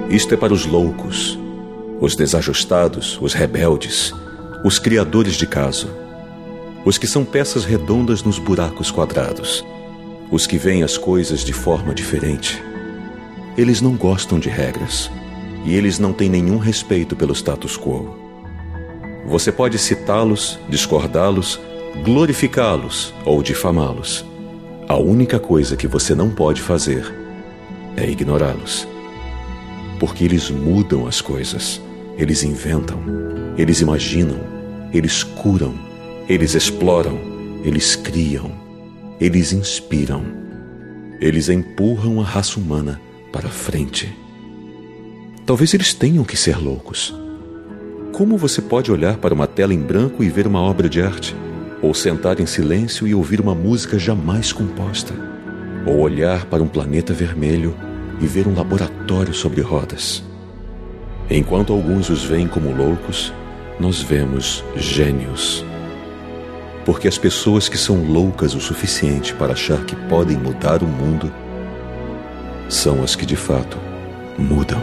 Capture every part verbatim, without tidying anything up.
Isto é para os loucos, os desajustados, os rebeldes, os criadores de caso, os que são peças redondas nos buracos quadrados, os que veem as coisas de forma diferente. Eles não gostam de regras e eles não têm nenhum respeito pelo status quo. Você pode citá-los, discordá-los, glorificá-los ou difamá-los. A única coisa que você não pode fazer é ignorá-los. Porque eles mudam as coisas, eles inventam, eles imaginam, eles curam, eles exploram, eles criam, eles inspiram, eles empurram a raça humana para frente. Talvez eles tenham que ser loucos. Como você pode olhar para uma tela em branco e ver uma obra de arte? Ou sentar em silêncio e ouvir uma música jamais composta? Ou olhar para um planeta vermelho e ver um laboratório sobre rodas? Enquanto alguns os veem como loucos, nós vemos gênios. Porque as pessoas que são loucas o suficiente para achar que podem mudar o mundo são as que de fato mudam.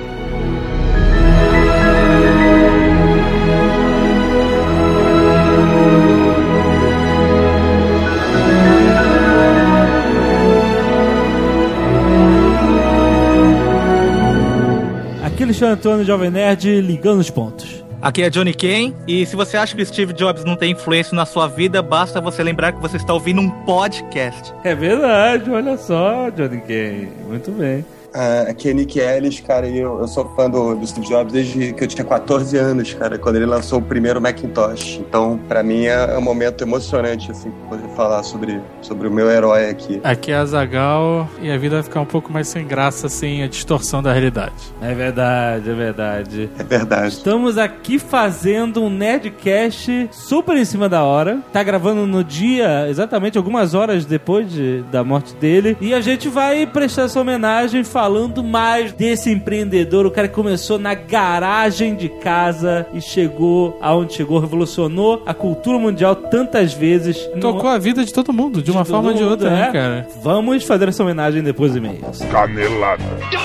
Aqui é Alexandre Antônio, Jovem Nerd, ligando os pontos. Aqui é Johnny Ken, e se você acha que o Steve Jobs não tem influência na sua vida, basta você lembrar que você está ouvindo um podcast. É verdade, olha só, Johnny Ken, muito bem. Uh, aqui é Nick Ellis, cara, e eu, eu sou fã do, do Steve Jobs desde que eu tinha quatorze anos, cara, quando ele lançou o primeiro Macintosh. Então, pra mim, é, é um momento emocionante, assim, poder falar sobre, sobre o meu herói aqui. Aqui é Azaghal, e a vida vai ficar um pouco mais sem graça, sem a distorção da realidade. É verdade, é verdade. É verdade. Estamos aqui fazendo um Nerdcast super em cima da hora. Tá gravando no dia, exatamente algumas horas depois de, da morte dele. E a gente vai prestar essa homenagem falando mais desse empreendedor, o cara que começou na garagem de casa e chegou aonde chegou, revolucionou a cultura mundial tantas vezes. Tocou no... a vida de todo mundo, de, de uma forma ou de outra, é? né, cara? Vamos fazer essa homenagem depois de e-mails. Canelada.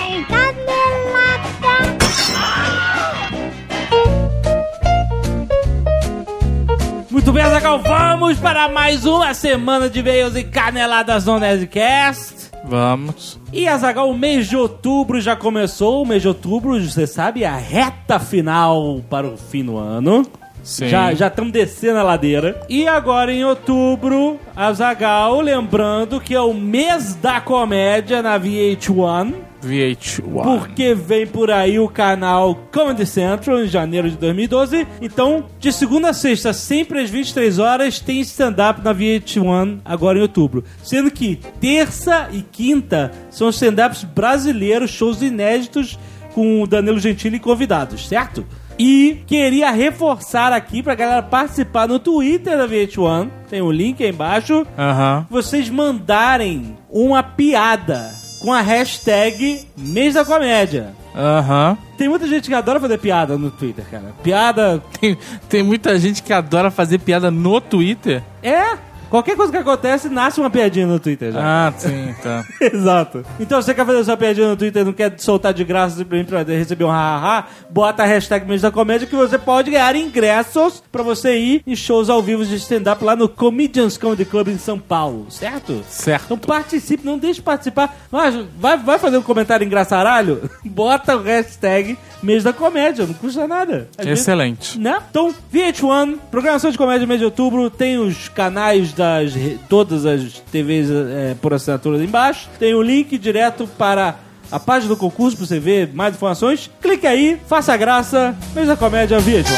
Muito bem, Azaghal, vamos para mais uma semana de e-mails e caneladas no Nerdcast. Vamos. E, Azaghal, o mês de outubro já começou. O mês de outubro, você sabe, é a reta final para o fim do ano. Sim. Já já estamos descendo a ladeira. E agora, em outubro, Azaghal, lembrando que é o mês da comédia na V H um. V H um. Porque vem por aí o canal Comedy Central em janeiro de dois mil e doze. Então, de segunda a sexta, sempre às vinte e três horas, tem stand-up na V H um agora em outubro. Sendo que terça e quinta são stand-ups brasileiros, shows inéditos com o Danilo Gentili e convidados, certo? E queria reforçar aqui pra galera participar no Twitter da V H um. Tem um link aí embaixo. Aham. Vocês mandarem uma piada com a hashtag Mês da Comédia. Aham. Tem muita gente que adora fazer piada no Twitter, cara. Piada... Tem, tem muita gente que adora fazer piada no Twitter. É... Qualquer coisa que acontece, nasce uma piadinha no Twitter já. Ah, sim, tá. Exato. Então, se você quer fazer sua piadinha no Twitter e não quer soltar de graça simplesmente pra receber um ha-ha-ha, bota a hashtag Mês da Comédia que você pode ganhar ingressos pra você ir em shows ao vivo de stand-up lá no Comedians Comedy Club em São Paulo, certo? Certo. Então participe, não deixe de participar. Mas vai, vai fazer um comentário engraçaralho? Bota o hashtag Mês da Comédia, não custa nada. Às Excelente. vezes, né? Então, V H um, programação de comédia mês de outubro, tem os canais das todas as T Vs é, por assinatura ali embaixo. Tem o link direto para a página do concurso para você ver mais informações. Clique aí, faça a graça, Mês da Comédia V H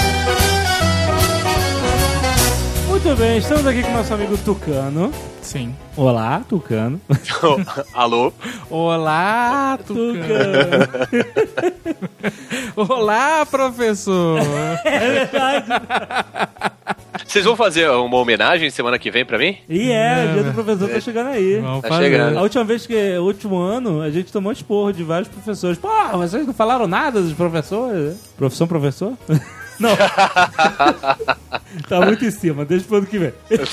um. Muito bem, estamos aqui com o nosso amigo Tucano. Sim. Olá, Tucano. Alô? Olá, Tucano. Olá, professor. É verdade. Vocês vão fazer uma homenagem semana que vem pra mim? E é, o dia do professor tá chegando aí. Vamos Tá fazer. chegando. A última vez que, o último ano, a gente tomou esporro de vários professores. Pô, vocês não falaram nada dos professores? Profissão professor? Não. Tá muito em cima, deixa pro ano que vem.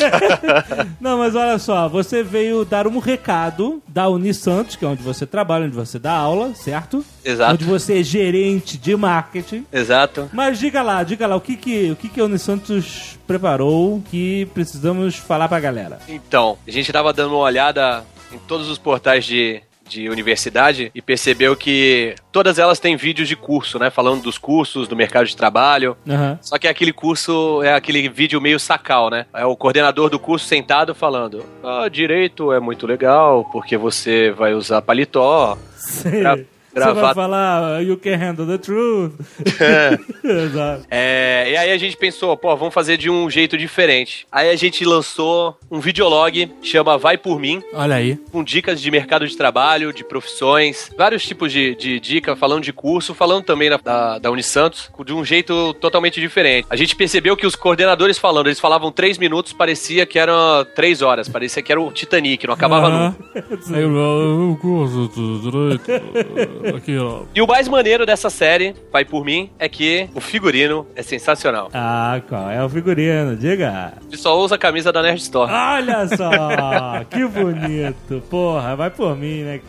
Não, mas olha só, você veio dar um recado da Unisantos, que é onde você trabalha, onde você dá aula, certo? Exato. Onde você é gerente de marketing. Exato. Mas diga lá, diga lá, o que que, o que, que a Unisantos preparou que precisamos falar pra galera? Então, a gente tava dando uma olhada em todos os portais de... de universidade e percebeu que todas elas têm vídeos de curso, né? Falando dos cursos, do mercado de trabalho. Uhum. Só que aquele curso é aquele vídeo meio sacal, né? É o coordenador do curso sentado falando: ah, direito é muito legal porque você vai usar paletó. Pra... Você vai falar, you can handle the truth. É. Exato. É, e aí a gente pensou, pô, vamos fazer de um jeito diferente. Aí a gente lançou um videolog, chama Vai Por Mim. Olha aí. Com dicas de mercado de trabalho, de profissões, vários tipos de, de dica, falando de curso, falando também da, da, da Unisantos, de um jeito totalmente diferente. A gente percebeu que os coordenadores falando, eles falavam três minutos, parecia que eram três horas, parecia que era o Titanic, não acabava Ah. nunca. Eu curso do direito. Aqui, ó. E o mais maneiro dessa série, Vai Por Mim, é que o figurino é sensacional. Ah, qual é o figurino? Diga. Ele só usa a camisa da Nerd Store. Olha só, que bonito. Porra, vai por mim, né,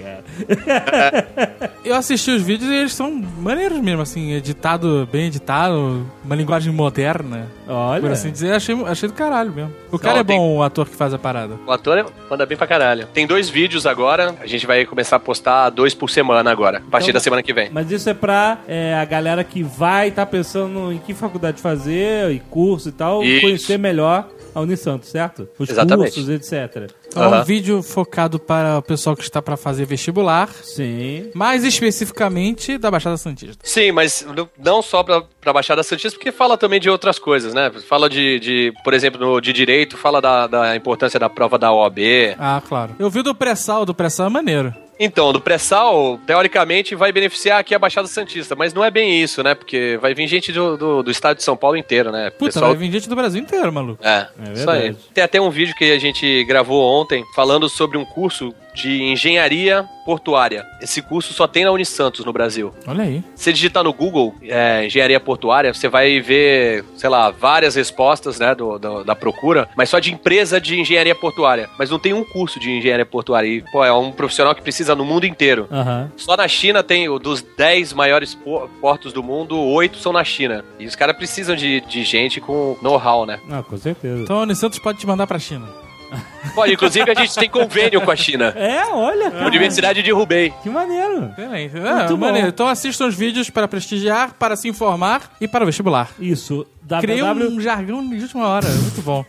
cara? Eu assisti os vídeos e eles são maneiros mesmo, assim, editado, bem editado, uma linguagem moderna. Olha. Por assim dizer, achei, achei do caralho mesmo. O cara Não, é tem- bom, o ator que faz a parada. O ator é- manda bem pra caralho. Tem dois vídeos agora, a gente vai começar a postar dois por semana agora, a partir Então- da semana que vem. Mas isso é pra é, a galera que vai estar pensando em que faculdade fazer, e curso e tal, Isso. conhecer melhor a Unisantos, certo? Os Exatamente. cursos, etcétera. Então, é um Aham. vídeo focado para o pessoal que está para fazer vestibular, Sim. mais especificamente da Baixada Santista. Sim, mas não- não só pra, pra Baixada Santista, porque fala também de outras coisas, né? Fala de, de por exemplo, no, de direito, fala da, da importância da prova da O A B. Ah, claro. Eu vi o do pré-sal, do pré-sal é maneiro. Então, do pré-sal, teoricamente, vai beneficiar aqui a Baixada Santista, mas não é bem isso, né? Porque vai vir gente do, do, do estado de São Paulo inteiro, né? Puta, Pessoal... vai vir gente do Brasil inteiro, maluco. É, É isso aí. verdade. Tem até um vídeo que a gente gravou ontem falando sobre um curso de engenharia portuária. Esse curso só tem na Unisantos no Brasil. Olha aí. Se digitar no Google é, engenharia portuária, você vai ver, sei lá, várias respostas, né, do, do- da procura, mas só de empresa de engenharia portuária. Mas não tem um curso de engenharia portuária. E, pô, é um profissional que precisa no mundo inteiro. Aham. Só na China tem, o- dos dez maiores po- portos do mundo, oito são na China. E os caras precisam de, de gente com know-how, né? Ah, com certeza. Então a Unisantos pode te mandar pra China. Pode, inclusive a gente tem convênio com a China. É, olha, cara. Universidade de Hubei. Que maneiro. Excelente. Muito É, bom. maneiro. Então assistam os vídeos para prestigiar, para se informar e para o vestibular. Isso. Criei www. um jargão de última hora. Muito bom.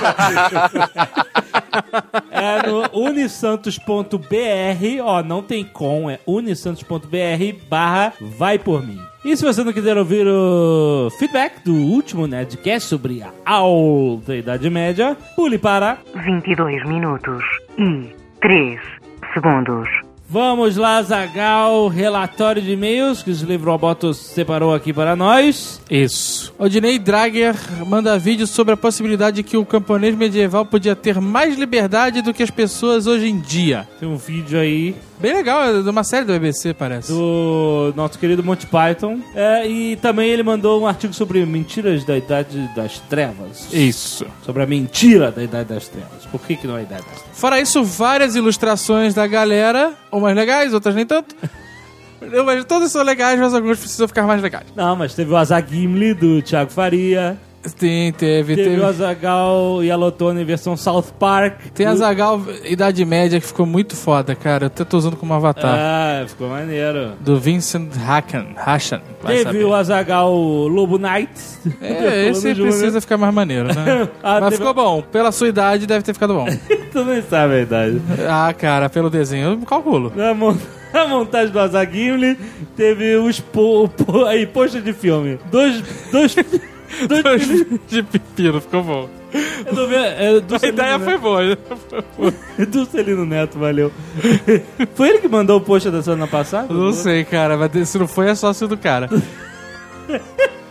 É no unisantos.br, ó, não tem com, é unisantos.br barra vai por mim. E se você não quiser ouvir o feedback do último Nerdcast sobre a alta Idade Média, pule para... vinte e dois minutos e três segundos. Vamos lá, Zagal, relatório de e-mails que o Livro Roboto separou aqui para nós. Isso. Odinei Drager manda vídeo sobre a possibilidade de que o camponês medieval podia ter mais liberdade do que as pessoas hoje em dia. Tem um vídeo aí Bem legal, é de uma série do B B C, parece. do nosso querido Monty Python. É, e também ele mandou um artigo sobre mentiras da Idade das Trevas. Isso. Sobre a mentira da Idade das Trevas. Por que que não é a Idade das Trevas? Fora isso, várias ilustrações da galera, umas legais, outras nem tanto. Não, mas todas são legais, mas algumas precisam ficar mais legais. Não, mas teve o Azar Gimli, do Thiago Faria. Tem, teve, Teve, teve. o Azaghal e a Lotone em versão South Park. Tem a Zagal Idade Média que ficou muito foda, cara. Eu até tô usando como avatar. Ah, ficou maneiro. Do Vincent Hacken. Hashan. vai Teve saber. o Azaghal Lobo Knight. É, esse precisa ficar mais maneiro, né? Ah, Mas teve- ficou bom. Pela sua idade, deve ter ficado bom. Tu nem sabe a idade. Ah, cara, pelo desenho, eu calculo. Na, mon- na montagem do Azar Gimli, teve os po, po, aí, poxa de filme. Dois. Dois. dois filhos- De pepino, ficou bom. eu tô vendo, é, do A Celino ideia foi Neto. boa. Do Celino Neto, valeu. Foi ele que mandou o post da semana passada? Não sei, cara, mas se não foi, é sócio do cara.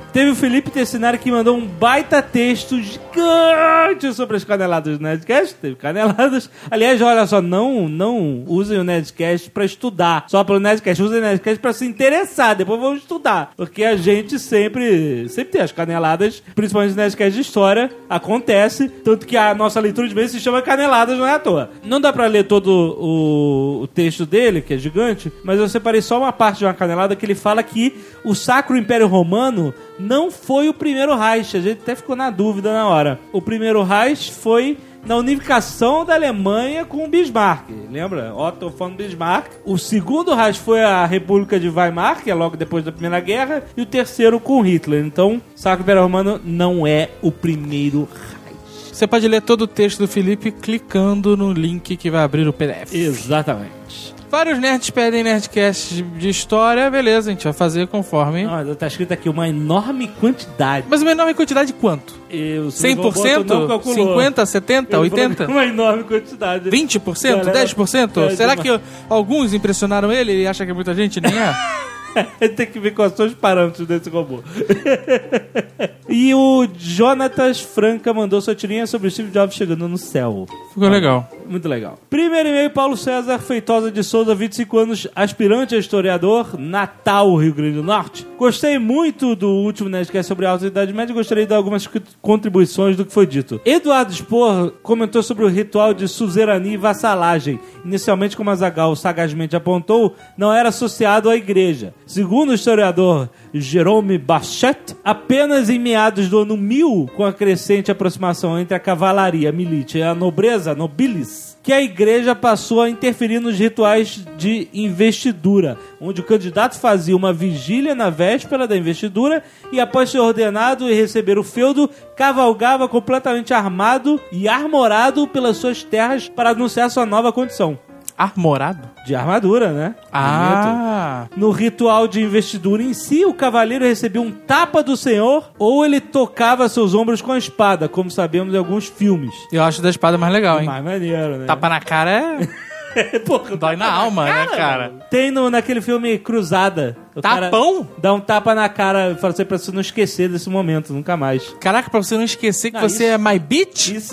Teve o Felipe Tessinari que mandou um baita texto gigante sobre as caneladas do Nerdcast. Teve caneladas. Aliás, olha só, não, não usem o Nerdcast pra estudar. Só pelo Nerdcast. Usem o Nerdcast pra se interessar. Depois vamos estudar. Porque a gente sempre, sempre tem as caneladas, principalmente no Nerdcast de história. Acontece. Tanto que a nossa leitura de vez se chama Caneladas, não é à toa. Não dá pra ler todo o, o texto dele, que é gigante, mas eu separei só uma parte de uma canelada que ele fala que o Sacro Império Romano não foi o primeiro Reich. A gente até ficou na dúvida na hora. O primeiro Reich foi na unificação da Alemanha com o Bismarck. Lembra? Otto von Bismarck. O segundo Reich foi a República de Weimar, que é logo depois da Primeira Guerra. E o terceiro com Hitler. Então, o Sacro Império Romano não é o primeiro Reich. Você pode ler todo o texto do Felipe clicando no link que vai abrir o P D F. Exatamente. Vários nerds pedem nerdcasts de história, beleza, a gente vai fazer conforme... Não, tá escrito aqui uma enorme quantidade. Mas uma enorme quantidade de quanto? Eu, cem por cento? cinquenta, setenta, oitenta? Uma enorme quantidade. vinte por cento? Galera, dez por cento? é, Será uma... que alguns impressionaram ele e acha que muita gente nem é? Tem que ver quais são os parâmetros desse robô. E o Jonatas Franca mandou sua tirinha sobre o Steve Jobs chegando no céu. Ficou legal. Muito legal. Primeiro e-mail, Paulo César Feitosa de Souza, vinte e cinco anos, aspirante a historiador, Natal, Rio Grande do Norte. Gostei muito do último Nerdcast sobre a Alta Idade Média e gostaria de dar algumas contribuições do que foi dito. Eduardo Spohr comentou sobre o ritual de suzerania e vassalagem. Inicialmente, como Azaghal sagazmente apontou, não era associado à igreja. Segundo o historiador Jerome Bachet, apenas em meados do ano mil, com a crescente aproximação entre a cavalaria, a milícia e a nobreza, nobilis, que a igreja passou a interferir nos rituais de investidura, onde o candidato fazia uma vigília na véspera da investidura e, após ser ordenado e receber o feudo, cavalgava completamente armado e armorado pelas suas terras para anunciar sua nova condição. Armorado? De armadura, né? Ah! No ritual de investidura em si, o cavaleiro recebia um tapa do senhor ou ele tocava seus ombros com a espada, como sabemos em alguns filmes. Eu acho da espada mais legal, hein? Mais maneiro, né? Tapa na cara é... Porra, dói na alma, cara, né, cara? Tem no, naquele filme Cruzada. O Tapão? Cara dá um tapa na cara pra você, pra você não esquecer desse momento, nunca mais. Caraca, pra você não esquecer que não, você isso, é my bitch? Isso...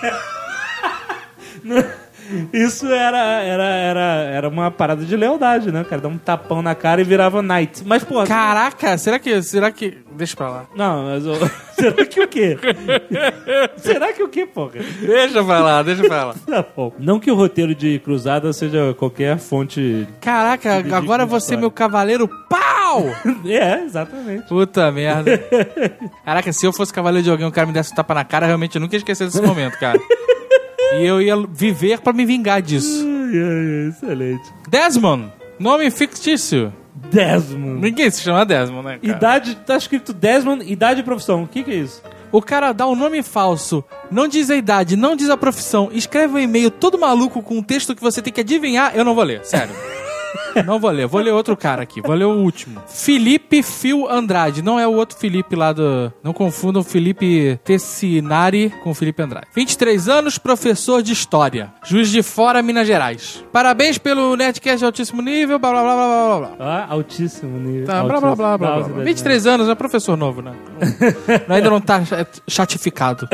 Isso era, era, era, era uma parada de lealdade, né? O cara dá um tapão na cara e virava knight. Mas, porra... Caraca, será que... Será que... Deixa pra lá. Não, mas... Eu... será que o quê? Será que o quê, porra? Deixa pra lá, deixa pra lá. Tá bom. Não que o roteiro de Cruzada seja qualquer fonte... Caraca, agora você é meu cavaleiro... Pau! É, exatamente. Puta merda. Caraca, se eu fosse cavaleiro de alguém, o cara me desse um tapa na cara, realmente eu nunca ia esquecer desse momento, cara. E eu ia viver pra me vingar disso. Ai, ai, excelente. Desmond, nome fictício. Desmond. Ninguém se chama Desmond, né, cara? Idade, tá escrito Desmond, idade e profissão. O que que é isso? O cara dá um nome falso, não diz a idade, não diz a profissão, escreve um e-mail todo maluco com um texto que você tem que adivinhar, eu não vou ler, sério. Não vou ler, vou ler outro cara aqui, vou ler o último. Felipe Fio Andrade, não é o outro Felipe lá do... Não confundam Felipe Tessinari com Felipe Andrade. vinte e três anos, professor de História, Juiz de Fora, Minas Gerais. Parabéns pelo Nerdcast de altíssimo nível, blá blá blá blá blá blá. Ah, altíssimo nível. Tá, blá blá blá blá blá. vinte e três anos, é professor novo, né? Não, ainda não tá chatificado.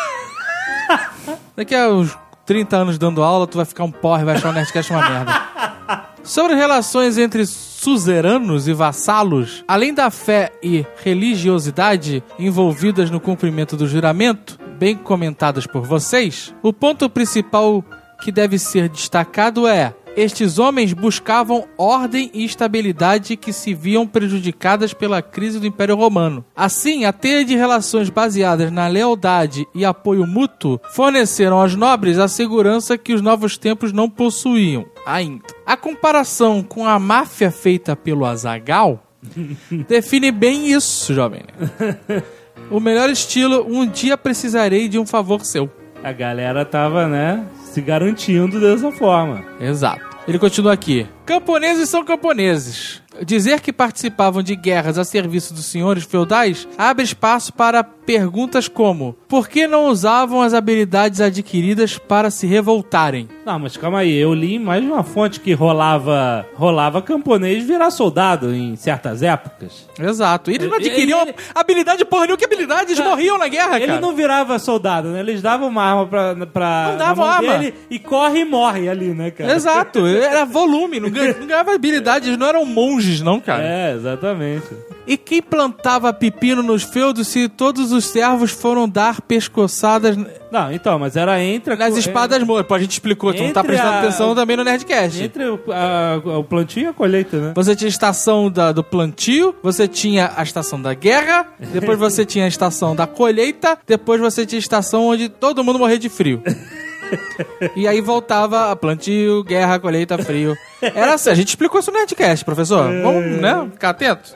Daqui a uns trinta anos dando aula, tu vai ficar um porre, vai achar o Nerdcast uma merda. Sobre relações entre suzeranos e vassalos, além da fé e religiosidade envolvidas no cumprimento do juramento, bem comentadas por vocês, o ponto principal que deve ser destacado é: estes homens buscavam ordem e estabilidade que se viam prejudicadas pela crise do Império Romano. Assim, a teia de relações baseadas na lealdade e apoio mútuo forneceram aos nobres a segurança que os novos tempos não possuíam ainda. A comparação com a máfia feita pelo Azaghal define bem isso, jovem. O melhor estilo: um dia precisarei de um favor seu. A galera tava, né, se garantindo dessa forma. Exato. Ele continua aqui. Camponeses são camponeses. Dizer que participavam de guerras a serviço dos senhores feudais abre espaço para perguntas como: por que não usavam as habilidades adquiridas para se revoltarem? Não, mas calma aí, eu li em mais de uma fonte que rolava, rolava camponês virar soldado em certas épocas. Exato. E eles não Ele- adquiriam ele- habilidade porra nenhuma, que habilidade? Eles morriam na guerra, Ele cara. não virava soldado, né? Eles davam uma arma pra, pra Não davam na mão arma. dele e corre e morre ali, né, cara? Exato. Era volume, não ganha- não ganhava habilidade. Eles não eram monges, não, cara. É, exatamente. E quem plantava pepino nos feudos se todos os servos foram dar pescoçadas Não, então, mas era entre... a- nas espadas moras? Pô, a gente explicou, tu não tá Entre prestando a- atenção também no Nerdcast. Entre o, a- o plantio e a colheita, né? Você tinha a estação da- do plantio, você tinha a estação da guerra, depois você tinha a estação da colheita, depois você tinha a estação onde todo mundo morria de frio. E aí voltava a plantio, guerra, colheita, frio. Era assim, a gente explicou isso no Nerdcast, professor. Vamos, né, ficar atento.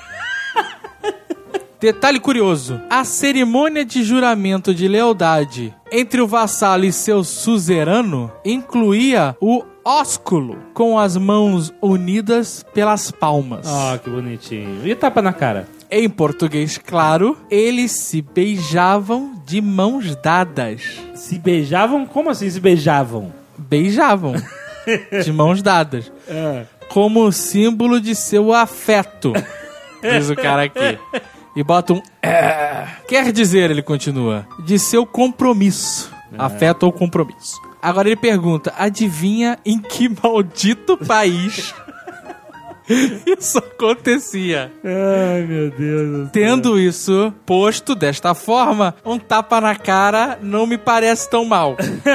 Detalhe curioso: a cerimônia de juramento de lealdade entre o vassalo e seu suzerano incluía o ósculo com as mãos unidas pelas palmas. Ó, que bonitinho. E tapa na cara? Em português, claro, eles se beijavam de mãos dadas. Se beijavam? Como assim se beijavam? Beijavam de mãos dadas. É. Como símbolo de seu afeto, diz o cara aqui. E bota um... "é". Quer dizer, ele continua, de seu compromisso. Afeto ou compromisso. Agora ele pergunta, adivinha em que maldito país isso acontecia? Ai, meu Deus do céu. Tendo isso posto desta forma, um tapa na cara não me parece tão mal.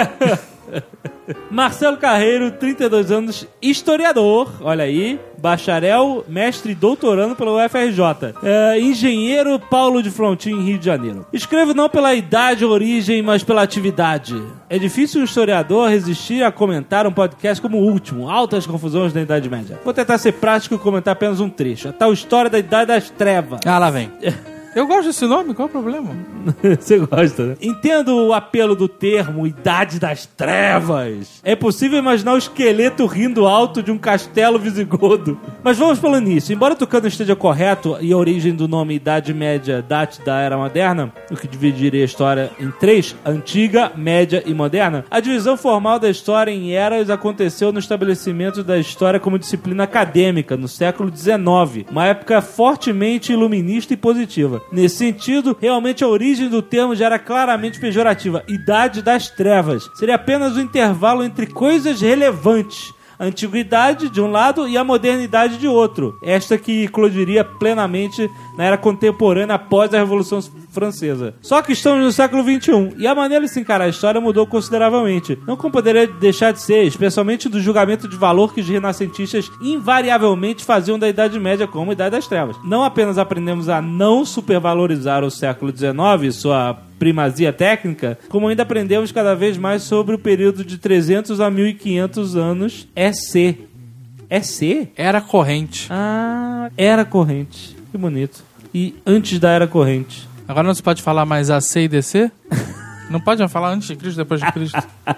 Marcelo Carreiro, trinta e dois anos, historiador, olha aí, bacharel, mestre e doutorando pela U F R J, é, engenheiro Paulo de Frontin, Rio de Janeiro. Escrevo não pela idade ou origem, mas pela atividade. É difícil um historiador resistir a comentar um podcast como o último, Altas Confusões da Idade Média. Vou tentar ser prático e comentar apenas um trecho, a tal história da Idade das Trevas. Ah, lá vem. Eu gosto desse nome, qual é o problema? Você gosta, né? Entendo o apelo do termo Idade das Trevas. É possível imaginar o esqueleto rindo alto de um castelo visigodo. Mas vamos pelo início. Embora o Tucano esteja correto e a origem do nome Idade Média date da Era Moderna, o que dividiria a história em três, Antiga, Média e Moderna, a divisão formal da história em eras aconteceu no estabelecimento da história como disciplina acadêmica, no século dezenove, uma época fortemente iluminista e positiva. Nesse sentido, realmente a origem do termo já era claramente pejorativa. Idade das Trevas. Seria apenas o intervalo entre coisas relevantes. A antiguidade de um lado e a modernidade de outro. Esta que eclodiria plenamente na era contemporânea após a Revolução Francesa. Só que estamos no século vinte e um e a maneira de se encarar a história mudou consideravelmente. Não como poderia deixar de ser, especialmente do julgamento de valor que os renascentistas invariavelmente faziam da Idade Média como Idade das Trevas. Não apenas aprendemos a não supervalorizar o século dezenove e sua primazia técnica, como ainda aprendemos cada vez mais sobre o período de trezentos a mil e quinhentos anos E C. E C? Era corrente. Ah, era corrente. Que bonito. E antes da era corrente. Agora não se pode falar mais A C e D C? Não pode falar antes de Cristo, depois de Cristo.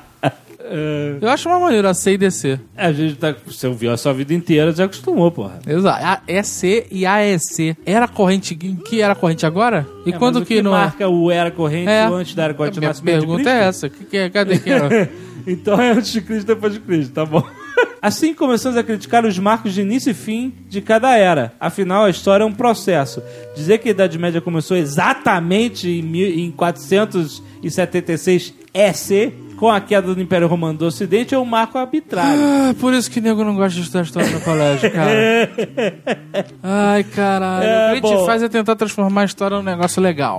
Eu acho uma maneira A C e D C. A gente tá... Você ouviu a sua vida inteira, já acostumou, porra. Exato. A E C e A E C. Era corrente... Em que era corrente agora? E É, quando mas o que, que não marca o era corrente é? e o antes da era corrente A no minha nascimento de pergunta Cristo? é essa. Que que é? Cadê que era? Então é antes de Cristo, depois de Cristo, tá bom. Assim começamos a criticar os marcos de início e fim de cada era. Afinal, a história é um processo. Dizer que a Idade Média começou exatamente em, mil, em quatrocentos e setenta e seis E C, com a queda do Império Romano do Ocidente, é um marco arbitrário. Ah, por isso que nego não gosta de estudar história no colégio, cara. Ai, caralho. É, o que a gente bom. faz é tentar transformar a história num negócio legal.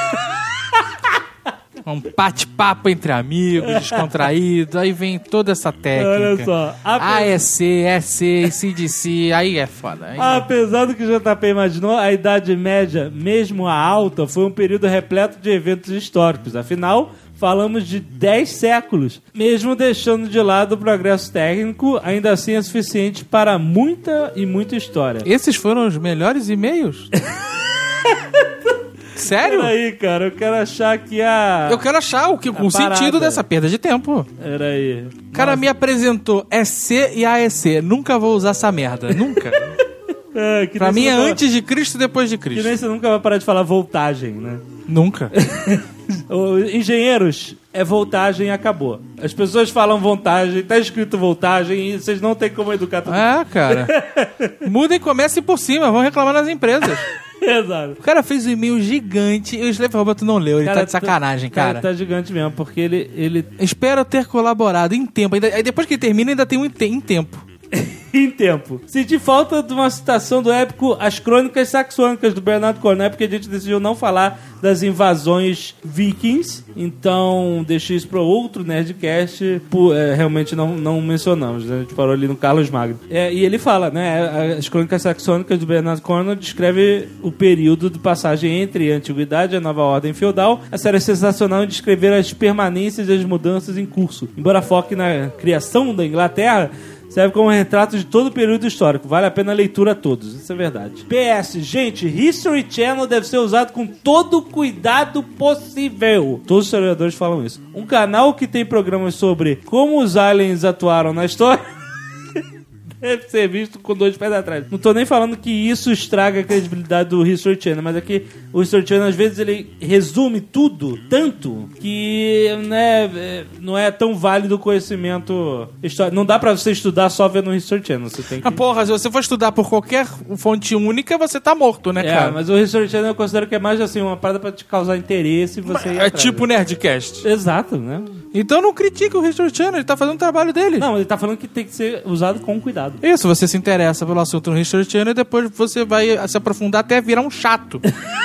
Um bate-papo entre amigos, descontraído, aí vem toda essa técnica. Olha só. A E C, E C, C D C, aí é foda. Aí... Apesar do que o J P imaginou, a Idade Média, mesmo a alta, foi um período repleto de eventos históricos. Afinal, falamos de dez séculos. Mesmo deixando de lado o progresso técnico, ainda assim é suficiente para muita e muita história. Esses foram os melhores e-mails? Sério? Peraí, cara, eu quero achar que a... Eu quero achar o, que, o parada. sentido dessa perda de tempo. Peraí. O cara me apresentou E C e A E C. Nunca vou usar essa merda. Nunca. É, que Pra nem mim você é nunca- antes de Cristo e depois de Que Cristo. nem você nunca vai parar de falar voltagem, né? Nunca. Ô, engenheiros, é voltagem e acabou. As pessoas falam voltagem, tá escrito voltagem e vocês não tem como educar todo mundo. É, cara. Mudem e comecem por cima, vão reclamar nas empresas. Exato. O cara fez um e-mail gigante e o Slave Robot não leu, ele tá de sacanagem, cara. Tá gigante mesmo, porque ele... ele... Espero ter colaborado em tempo. Ainda- Aí depois que ele termina, ainda tem um em te- em tempo. em tempo. Senti falta de uma citação do épico As Crônicas Saxônicas, do Bernardo Cornell, porque a gente decidiu não falar das invasões vikings, então deixei isso para outro Nerdcast, por, é, realmente não, não mencionamos, né? A gente parou ali no Carlos Magno. É, e ele fala, né, As Crônicas Saxônicas do Bernardo Cornell descreve o período de passagem entre a Antiguidade e a Nova Ordem Feudal. A série é sensacional em descrever as permanências e as mudanças em curso. Embora foque na criação da Inglaterra, serve como retrato de todo o período histórico. Vale a pena a leitura a todos. Isso é verdade. P S. Gente, History Channel deve ser usado com todo o cuidado possível. Todos os historiadores falam isso. Um canal que tem programas sobre como os aliens atuaram na história deve ser visto com dois pés atrás. Não tô nem falando que isso estraga a credibilidade do History Channel, mas é que o History Channel, às vezes, ele resume tudo tanto que, né, é, não é tão válido o conhecimento histórico. Não dá pra você estudar só vendo o History Channel. Você tem que... Ah, porra, se você for estudar por qualquer fonte única, você tá morto, né, É, cara? mas o History Channel eu considero que é mais assim, uma parada pra te causar interesse e você ir É atrás, tipo né? Nerdcast. Exato, né? Então não critique o History Channel, ele tá fazendo o trabalho dele. Não, ele tá falando que tem que ser usado com cuidado. Isso, você se interessa pelo assunto no History Channel e depois você vai se aprofundar até virar um chato.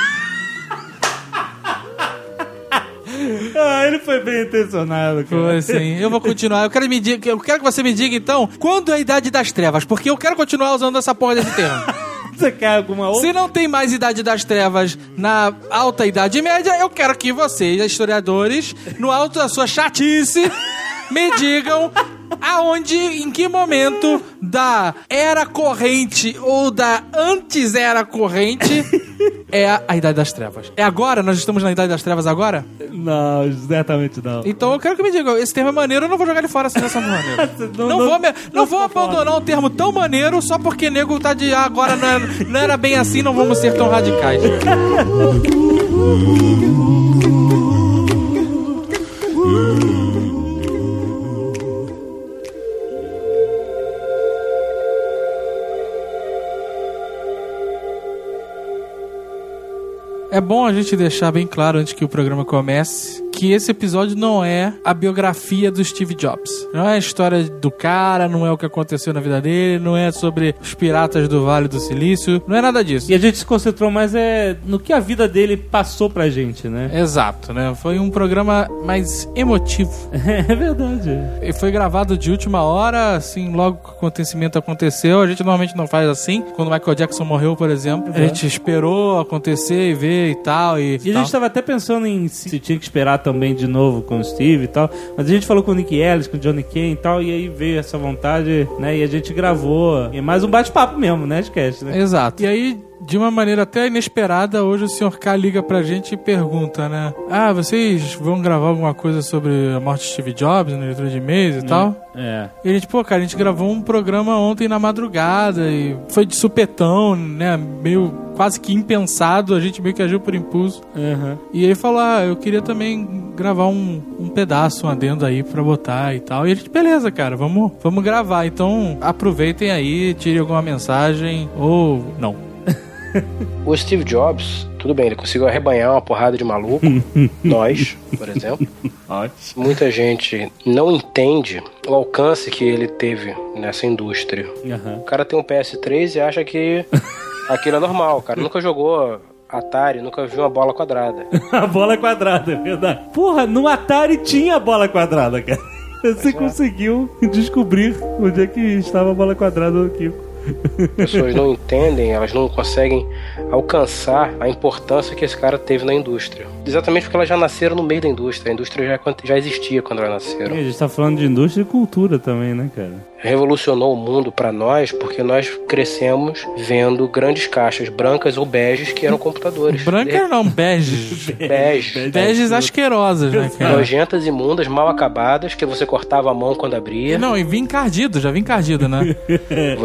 Ah, ele foi bem intencionado, cara. Foi sim. Eu vou continuar. Eu quero, me diga, eu quero que você me diga, então, quando é a Idade das Trevas? Porque eu quero continuar usando essa porra desse termo. Você quer alguma outra? Se não tem mais Idade das Trevas na Alta Idade Média, eu quero que vocês, historiadores, no alto da sua chatice, me digam aonde, em que momento da era corrente ou da antes era corrente é a, a Idade das Trevas. É agora? Nós estamos na Idade das Trevas agora? Não, certamente não. Então eu quero que me digam, esse termo é maneiro, eu não vou jogar ele fora assim dessa maneira. Não, Não, não- vou, me- não não vou ficou abandonar um termo tão maneiro só porque nego tá de ah, agora não era, não era bem assim, não vamos ser tão radicais. É bom a gente deixar bem claro antes que o programa comece que esse episódio não é a biografia do Steve Jobs. Não é a história do cara, não é o que aconteceu na vida dele, não é sobre os piratas do Vale do Silício, não é nada disso. E a gente se concentrou mais é, no que a vida dele passou pra gente, né? Exato, né? Foi um programa mais emotivo. É verdade. E foi gravado de última hora, assim, logo que o acontecimento aconteceu. A gente normalmente não faz assim. Quando o Michael Jackson morreu, por exemplo, a gente esperou acontecer e ver e tal. E, E a tal. gente tava até pensando em se tinha que esperar também de novo com o Steve e tal. Mas a gente falou com o Nick Ellis, com o Johnny Kane e tal. E aí veio essa vontade, né? E a gente gravou. E mais um bate-papo mesmo, né? Esquece, né? Exato. E aí, de uma maneira até inesperada, hoje o senhor K liga pra gente e pergunta, né? Ah, vocês vão gravar alguma coisa sobre a morte de Steve Jobs na leitura de e-mails e tal? É. E a gente, pô, cara, a gente gravou um programa ontem na madrugada e foi de supetão, né? Meio quase que impensado, a gente meio que agiu por impulso. Uhum. E ele falou, ah, eu queria também gravar um, um pedaço, um adendo aí pra botar e tal. E a gente, beleza, cara, vamos, vamos gravar. Então, aproveitem aí, tirem alguma mensagem ou não. O Steve Jobs, tudo bem, ele conseguiu arrebanhar uma porrada de maluco. Nós, por exemplo. Muita gente não entende o alcance que ele teve nessa indústria. Uhum. O cara tem um P S três e acha que aquilo é normal. O cara nunca jogou Atari, nunca viu uma bola quadrada. A bola quadrada, é verdade. Porra, no Atari tinha a bola quadrada, cara. Você conseguiu descobrir onde é que estava a bola quadrada do Kiko. As pessoas não entendem, elas não conseguem alcançar a importância que esse cara teve na indústria. Exatamente porque elas já nasceram no meio da indústria. A indústria já, já existia quando elas nasceram. E a gente tá falando de indústria e cultura também, né, cara? Revolucionou o mundo pra nós porque nós crescemos vendo grandes caixas brancas ou beges que eram computadores. Branca não, beges. Bege. Beges asquerosas, né, cara? Nojentas, imundas, mal acabadas, que você cortava a mão quando abria. Não, e vim encardido, já vim encardido, né? Você vê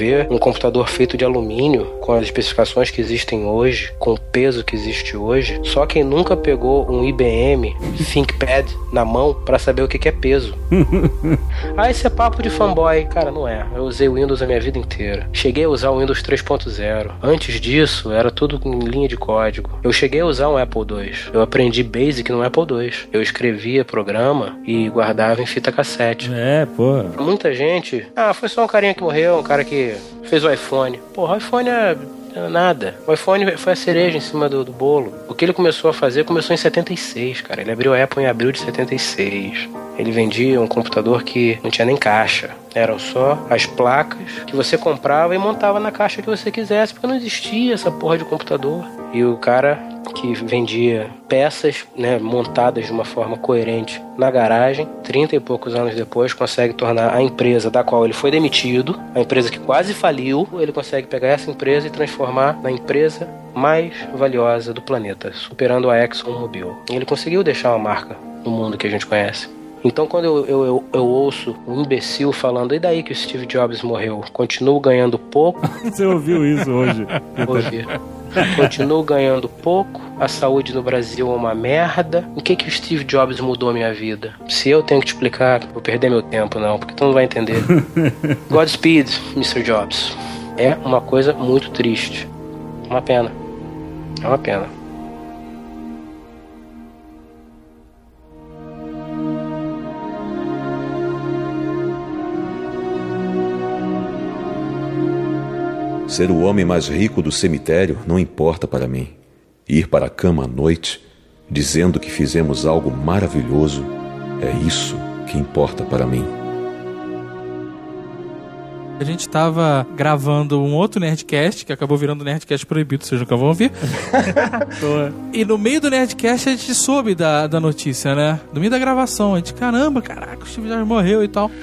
ver um computador feito de alumínio, com as especificações que existem hoje, com o peso que existe hoje. Só quem nunca pegou um I B M ThinkPad na mão pra saber o que que é peso. Ah, esse é papo de fanboy. Cara, não é. Eu usei o Windows a minha vida inteira. Cheguei a usar o Windows três ponto zero. Antes disso, era tudo em linha de código. Eu cheguei a usar um Apple dois. Eu aprendi Basic no Apple dois. Eu escrevia programa e guardava em fita cassete. É, pô. Muita gente... Ah, foi só um carinha que morreu, um cara que fez o iPhone. Porra, o iPhone é... nada. O iPhone foi a cereja em cima do, do bolo. O que ele começou a fazer começou em setenta e seis, cara. Ele abriu a Apple em abril de setenta e seis. Ele vendia um computador que não tinha nem caixa. Eram só as placas que você comprava e montava na caixa que você quisesse, porque não existia essa porra de computador. E o cara que vendia peças, né, montadas de uma forma coerente na garagem, trinta e poucos anos depois, consegue tornar a empresa da qual ele foi demitido, a empresa que quase faliu, ele consegue pegar essa empresa e transformar na empresa mais valiosa do planeta, superando a ExxonMobil. E ele conseguiu deixar uma marca no mundo que a gente conhece. Então, quando eu, eu, eu, eu ouço um imbecil falando, e daí que o Steve Jobs morreu? Continuo ganhando pouco. Você ouviu isso hoje? Ouvi. Continuo ganhando pouco, a saúde no Brasil é uma merda. O que que o Steve Jobs mudou a minha vida? Se eu tenho que te explicar, vou perder meu tempo, não, porque tu não vai entender. Godspeed, mister Jobs. É uma coisa muito triste. Uma pena. É uma pena. Ser o homem mais rico do cemitério não importa para mim. Ir para a cama à noite, dizendo que fizemos algo maravilhoso, é isso que importa para mim. A gente tava gravando um outro Nerdcast, que acabou virando Nerdcast proibido, vocês nunca vão ouvir. E no meio do Nerdcast a gente soube da, da notícia, né? No meio da gravação, a gente, caramba, caraca, o Steve Jobs morreu e tal.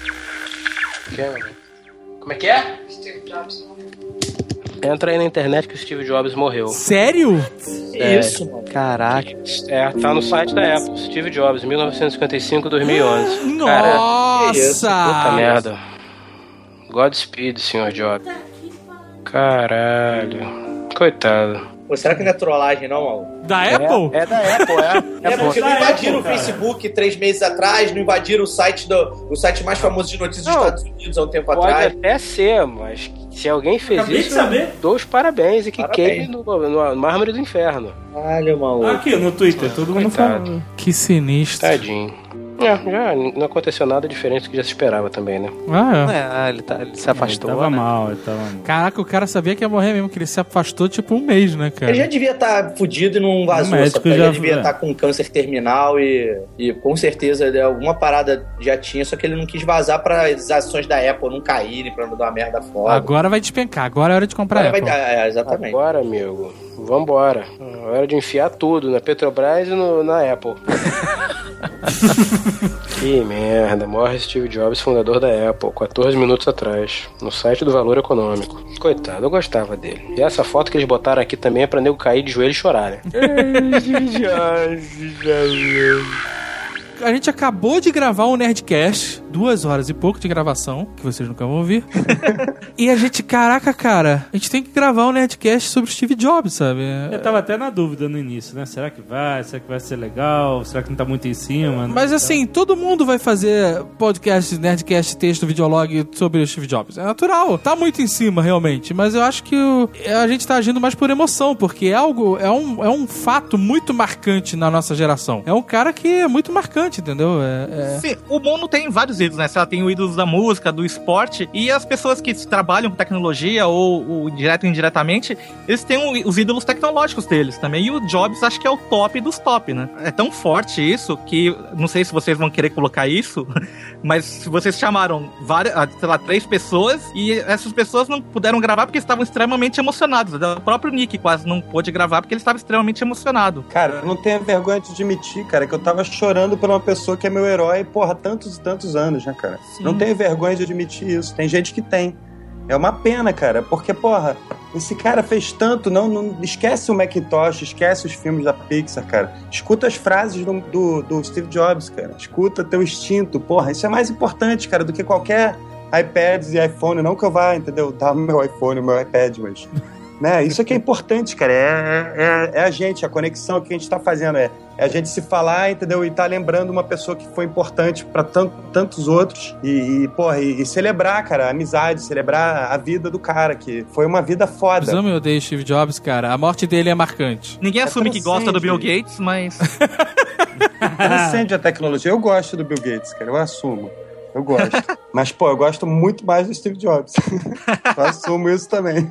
Como é que é? Steve Jobs morreu. Entra aí na internet que o Steve Jobs morreu. Sério? É, isso, mano. Caraca. É, tá no site da Apple. Steve Jobs, mil novecentos e cinquenta e cinco a dois mil e onze. Nossa! Cara, puta merda. Godspeed, senhor Jobs. Caralho. Coitado. Pô, será que não é trollagem, não, maluco? Da é, Apple? É da Apple, é. É porque não invadiram o Facebook três meses atrás, não invadiram o site, do, o site mais famoso de notícias dos Estados Unidos há um tempo pode atrás. Pode até ser, mas se alguém fez Acabei isso, de saber. dou os parabéns e que Parabéns. queime no, no mármore do inferno. Olha, maluco. Aqui no Twitter, todo mundo Coitado. fala. Que sinistro. Tadinho. É, já não aconteceu nada diferente do que já se esperava também, né? Ah, é. É, ah, ele, tá, ele se afastou. Ele tava né? mal, ele tava mal. Caraca, o cara sabia que ia morrer mesmo, que ele se afastou tipo um mês, né, cara? Ele já devia estar tá fudido e não vazou, O médico sabe? Ele já- já devia estar tá com câncer terminal e, e com certeza né, alguma parada já tinha, só que ele não quis vazar para as ações da Apple não caírem, pra não dar uma merda foda. Agora vai despencar, agora é hora de comprar Agora Apple. vai, é, exatamente. Agora, amigo, vambora. É hora de enfiar tudo na Petrobras e no, na Apple. Que merda, morre Steve Jobs, fundador da Apple, quatorze minutos atrás, no site do Valor Econômico. Coitado, eu gostava dele. E essa foto que eles botaram aqui também é pra nego cair de joelho e chorar, né? A gente acabou de gravar um Nerdcast, duas horas e pouco de gravação, que vocês nunca vão ouvir. E a gente, caraca, cara, a gente tem que gravar um Nerdcast sobre o Steve Jobs, sabe? Eu tava até na dúvida no início, né? Será que vai? Será que vai ser legal? Será que não tá muito em cima? né? Mas assim, todo mundo vai fazer podcast, Nerdcast, texto, videolog sobre o Steve Jobs. É natural. Tá muito em cima, realmente. Mas eu acho que o, a gente tá agindo mais por emoção, porque é algo, é um, é um fato muito marcante na nossa geração. É um cara que é muito marcante, entendeu? É, é... Sim, o mundo tem vários ídolos, né? Você tem o ídolos da música, do esporte, e as pessoas que trabalham com tecnologia, ou, ou direto ou indiretamente, eles têm o, os ídolos tecnológicos deles também. E o Jobs acho que é o top dos top, né? É tão forte isso que, não sei se vocês vão querer colocar isso, mas vocês chamaram várias, sei lá, três pessoas, e essas pessoas não puderam gravar porque estavam extremamente emocionados. O próprio Nick quase não pôde gravar porque ele estava extremamente emocionado. Cara, eu não tenho vergonha de admitir, cara, que eu tava chorando por uma pessoa que é meu herói, porra, tantos e tantos anos, né, cara? Sim. Não tenho vergonha de admitir isso. Tem gente que tem. É uma pena, cara, porque, porra, esse cara fez tanto, não, não esquece o Macintosh, esquece os filmes da Pixar, cara. Escuta as frases do, do, do Steve Jobs, cara. Escuta teu instinto, porra, isso é mais importante, cara, do que qualquer iPads e iPhone, não que eu vá, entendeu, dar o meu iPhone, o meu iPad, mas... Né? Isso aqui é importante, cara. É, é, é a gente, a conexão que a gente tá fazendo. É, é a gente se falar, entendeu? E tá lembrando uma pessoa que foi importante pra tanto, tantos outros. E, e porra, e, e celebrar, cara, a amizade, celebrar a vida do cara, que foi uma vida foda. Eu amo e odeio Steve Jobs, cara. A morte dele é marcante. Ninguém É assume que gosta do Bill transcende. Gates, mas... Transcende a tecnologia. Eu gosto do Bill Gates, cara. Eu assumo. Eu gosto. Mas, pô, eu gosto muito mais do Steve Jobs. Eu assumo isso também.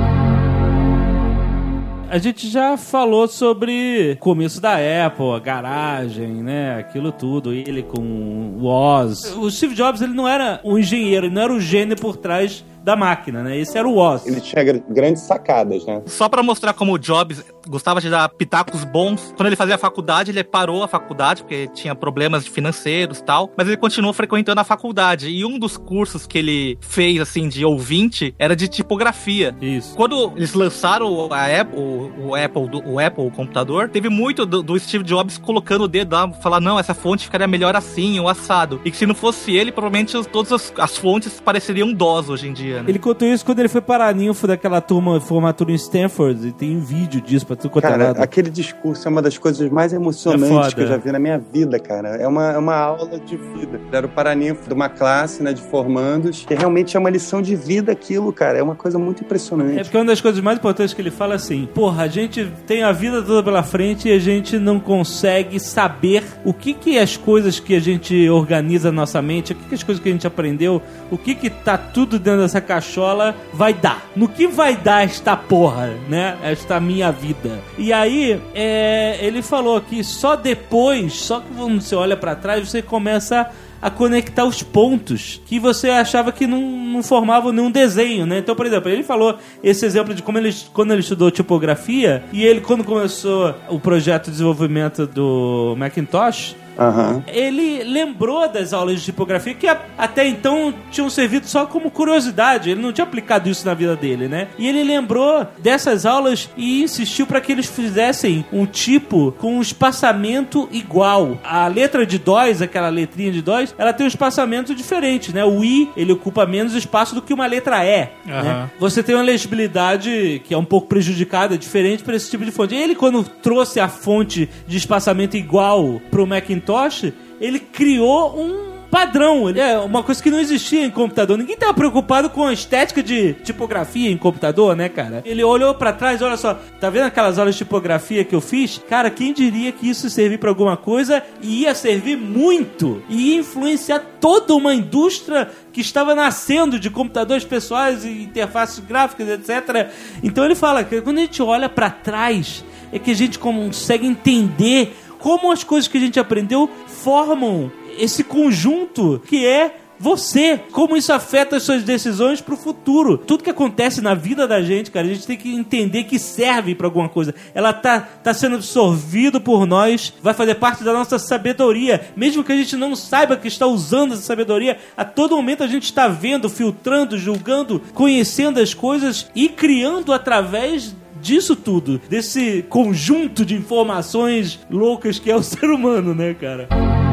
A gente já falou sobre o começo da Apple, a garagem, né? Aquilo tudo. Ele com o Oz. O Steve Jobs, ele não era um engenheiro, ele não era o gênio por trás da máquina, né? Esse era o Oz. Ele tinha gr- grandes sacadas, né? Só pra mostrar como o Jobs gostava de dar pitacos bons, quando ele fazia a faculdade, ele parou a faculdade, porque tinha problemas financeiros e tal, mas ele continuou frequentando a faculdade. E um dos cursos que ele fez, assim, de ouvinte, era de tipografia. Isso. Quando eles lançaram a Apple, o, o Apple, do, o Apple, o computador, teve muito do, do Steve Jobs colocando o dedo lá, falar, não, essa fonte ficaria melhor assim, ou assado. E que se não fosse ele, provavelmente os- todas as, as fontes pareceriam DOS hoje em dia, né? Ele contou isso quando ele foi para a ninfo daquela turma, formatura em Stanford, e tem um vídeo disso pra tudo quanto é Cara, lado. aquele discurso é uma das coisas mais emocionantes É foda, que eu já é. vi na minha vida, cara. É uma, é uma aula de vida. Era o paraninfo de uma classe, né, de formandos, que realmente é uma lição de vida aquilo, cara. É uma coisa muito É impressionante. porque uma das coisas mais importantes que ele fala é assim, porra, a gente tem a vida toda pela frente e a gente não consegue saber o que que as coisas que a gente organiza na nossa mente, o que que as coisas que a gente aprendeu, o que que tá tudo dentro dessa cachola vai dar. No que vai dar esta porra, né? Esta minha vida. E aí, é, ele falou que só depois, só que quando você olha pra trás, você começa a conectar os pontos que você achava que não, não formavam nenhum desenho, né? Então, por exemplo, ele falou esse exemplo de como ele, quando ele estudou tipografia, e ele, quando começou o projeto de desenvolvimento do Macintosh, Aham. ele lembrou das aulas de tipografia que a- até então tinham servido só como curiosidade. Ele não tinha aplicado isso na vida dele, né? E ele lembrou dessas aulas e insistiu para que eles fizessem um tipo com um espaçamento igual. A letra de dóis, aquela letrinha de dóis, ela tem um espaçamento diferente, né? O I, ele ocupa menos espaço do que uma letra E, né? Aham. Você tem uma legibilidade que é um pouco prejudicada, diferente para esse tipo de fonte. Ele, quando trouxe a fonte de espaçamento igual pro Macintosh, ele criou um padrão. Ele é uma coisa que não existia em computador. Ninguém tava preocupado com a estética de tipografia em computador, né, cara? Ele olhou pra trás, olha só, tá vendo aquelas aulas de tipografia que eu fiz? Cara, quem diria que isso servir pra alguma coisa e ia servir muito e ia influenciar toda uma indústria que estava nascendo de computadores pessoais e interfaces gráficas, etcétera. Então ele fala que quando a gente olha pra trás, é que a gente consegue entender como as coisas que a gente aprendeu formam esse conjunto que é você. Como isso afeta as suas decisões pro futuro. Tudo que acontece na vida da gente, cara, a gente tem que entender que serve pra alguma coisa. Ela tá, tá sendo absorvido por nós, vai fazer parte da nossa sabedoria. Mesmo que a gente não saiba que está usando essa sabedoria, a todo momento a gente está vendo, filtrando, julgando, conhecendo as coisas e criando através disso tudo, desse conjunto de informações loucas que é o ser humano, né, cara?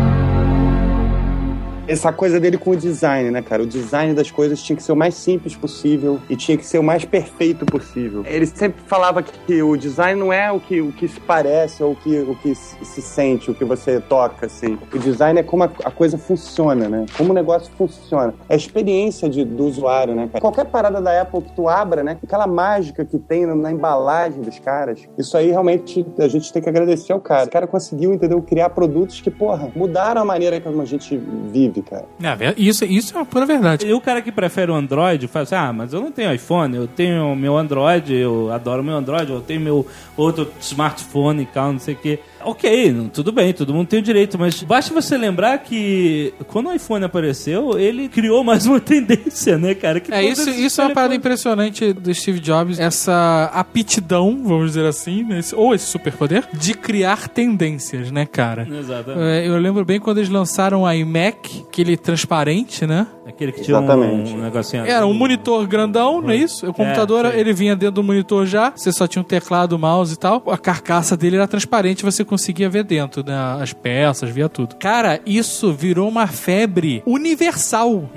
Essa coisa dele com o design, né, cara? O design das coisas tinha que ser o mais simples possível e tinha que ser o mais perfeito possível. Ele sempre falava que o design não é o que, o que se parece ou o que, o que se sente, o que você toca, assim. O design é como a, a coisa funciona, né? Como o negócio funciona. É a experiência de, do usuário, né, cara? Qualquer parada da Apple que tu abra, né? Aquela mágica que tem na, na embalagem dos caras, isso aí realmente a gente tem que agradecer ao cara. O cara conseguiu, entendeu? Criar produtos que, porra, mudaram a maneira como a gente vive, cara. É, isso, isso é uma pura verdade. E o cara que prefere o Android fala assim, ah, mas eu não tenho iPhone, eu tenho meu Android, eu adoro meu Android, eu tenho meu outro smartphone e tal, não sei o quê. Ok, não, tudo bem, todo mundo tem o direito, mas basta você lembrar que quando o iPhone apareceu, ele criou mais uma tendência, né, cara? Que É, todos isso, esses isso é uma parada telefones- impressionante do Steve Jobs, essa aptidão, vamos dizer assim, né, esse- ou esse superpoder, de criar tendências, né, cara? Exatamente. É, eu lembro bem quando eles lançaram o iMac, aquele transparente, né? Aquele que tinha Exatamente. um, um negocinho. Era um monitor grandão, não é isso? O computador, É, sim. ele vinha dentro do monitor já, você só tinha um teclado, mouse e tal. A carcaça dele era transparente, você conseguia ver dentro, né? As peças, via tudo. Cara, isso virou uma febre universal.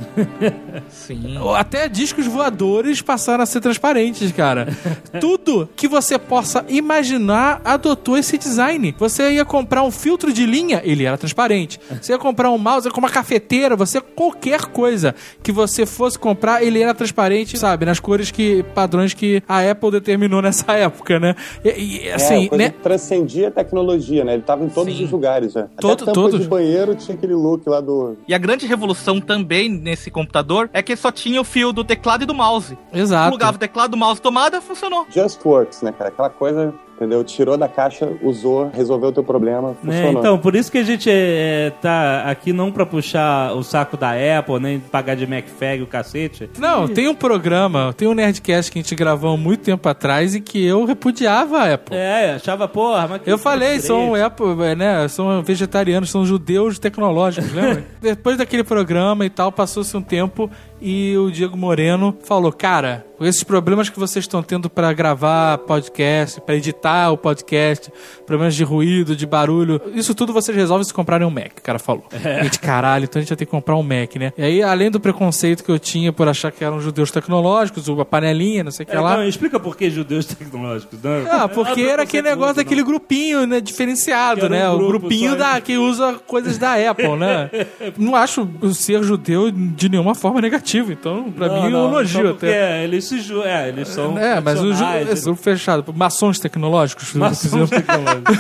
Sim. Até discos voadores passaram a ser transparentes, cara. Tudo que você possa imaginar adotou esse design. Você ia comprar um filtro de linha, ele era transparente. Você ia comprar um mouse com uma cafeteira, você qualquer coisa que você fosse comprar, ele era transparente, sabe? Nas cores que, padrões que a Apple determinou nessa época, né? E, e, assim, é, a coisa né? que transcendia a tecnologia, né? Ele tava em todos Sim. os lugares, né? Todo- Até a tampa todos. de banheiro tinha aquele look lá do... E a grande revolução também nesse computador é que só tinha o fio do teclado e do mouse. Exato. Plugava o teclado, o mouse, tomada, funcionou. Just Works, né, cara? Aquela coisa, entendeu? Tirou da caixa, usou, resolveu o teu problema, Né? funcionou. Então, por isso que a gente é, tá aqui não pra puxar o saco da Apple, nem pagar de MacFag o cacete. Não, tem um programa, tem um Nerdcast que a gente gravou há muito tempo atrás e que eu repudiava a Apple. É, achava, porra, mas que Eu falei, triste. são Apple, né? São vegetarianos, são judeus tecnológicos, lembra? Depois daquele programa e tal, passou-se um tempo e o Diego Moreno falou, cara, esses problemas que vocês estão tendo pra gravar podcast, pra editar o podcast, problemas de ruído, de barulho, isso tudo vocês resolvem se comprarem um Mac, o cara falou. É. Gente, caralho, então a gente vai ter que comprar um Mac, né? E aí, além do preconceito que eu tinha por achar que eram judeus tecnológicos, a panelinha, não sei o que É, lá. não, explica por que judeus tecnológicos. Não. Ah, porque era aquele negócio daquele grupinho, né, diferenciado, Que era um né? O grupo grupinho só. da, que usa coisas da Apple, né? Não acho o ser judeu de nenhuma forma negativo, então pra Não, mim é não, um elogio só porque até. Eles se ju... é, eles são É, mas o ju- profissionais, esse grupo fechado, maçons tecnológicos. maçons tecnológicos.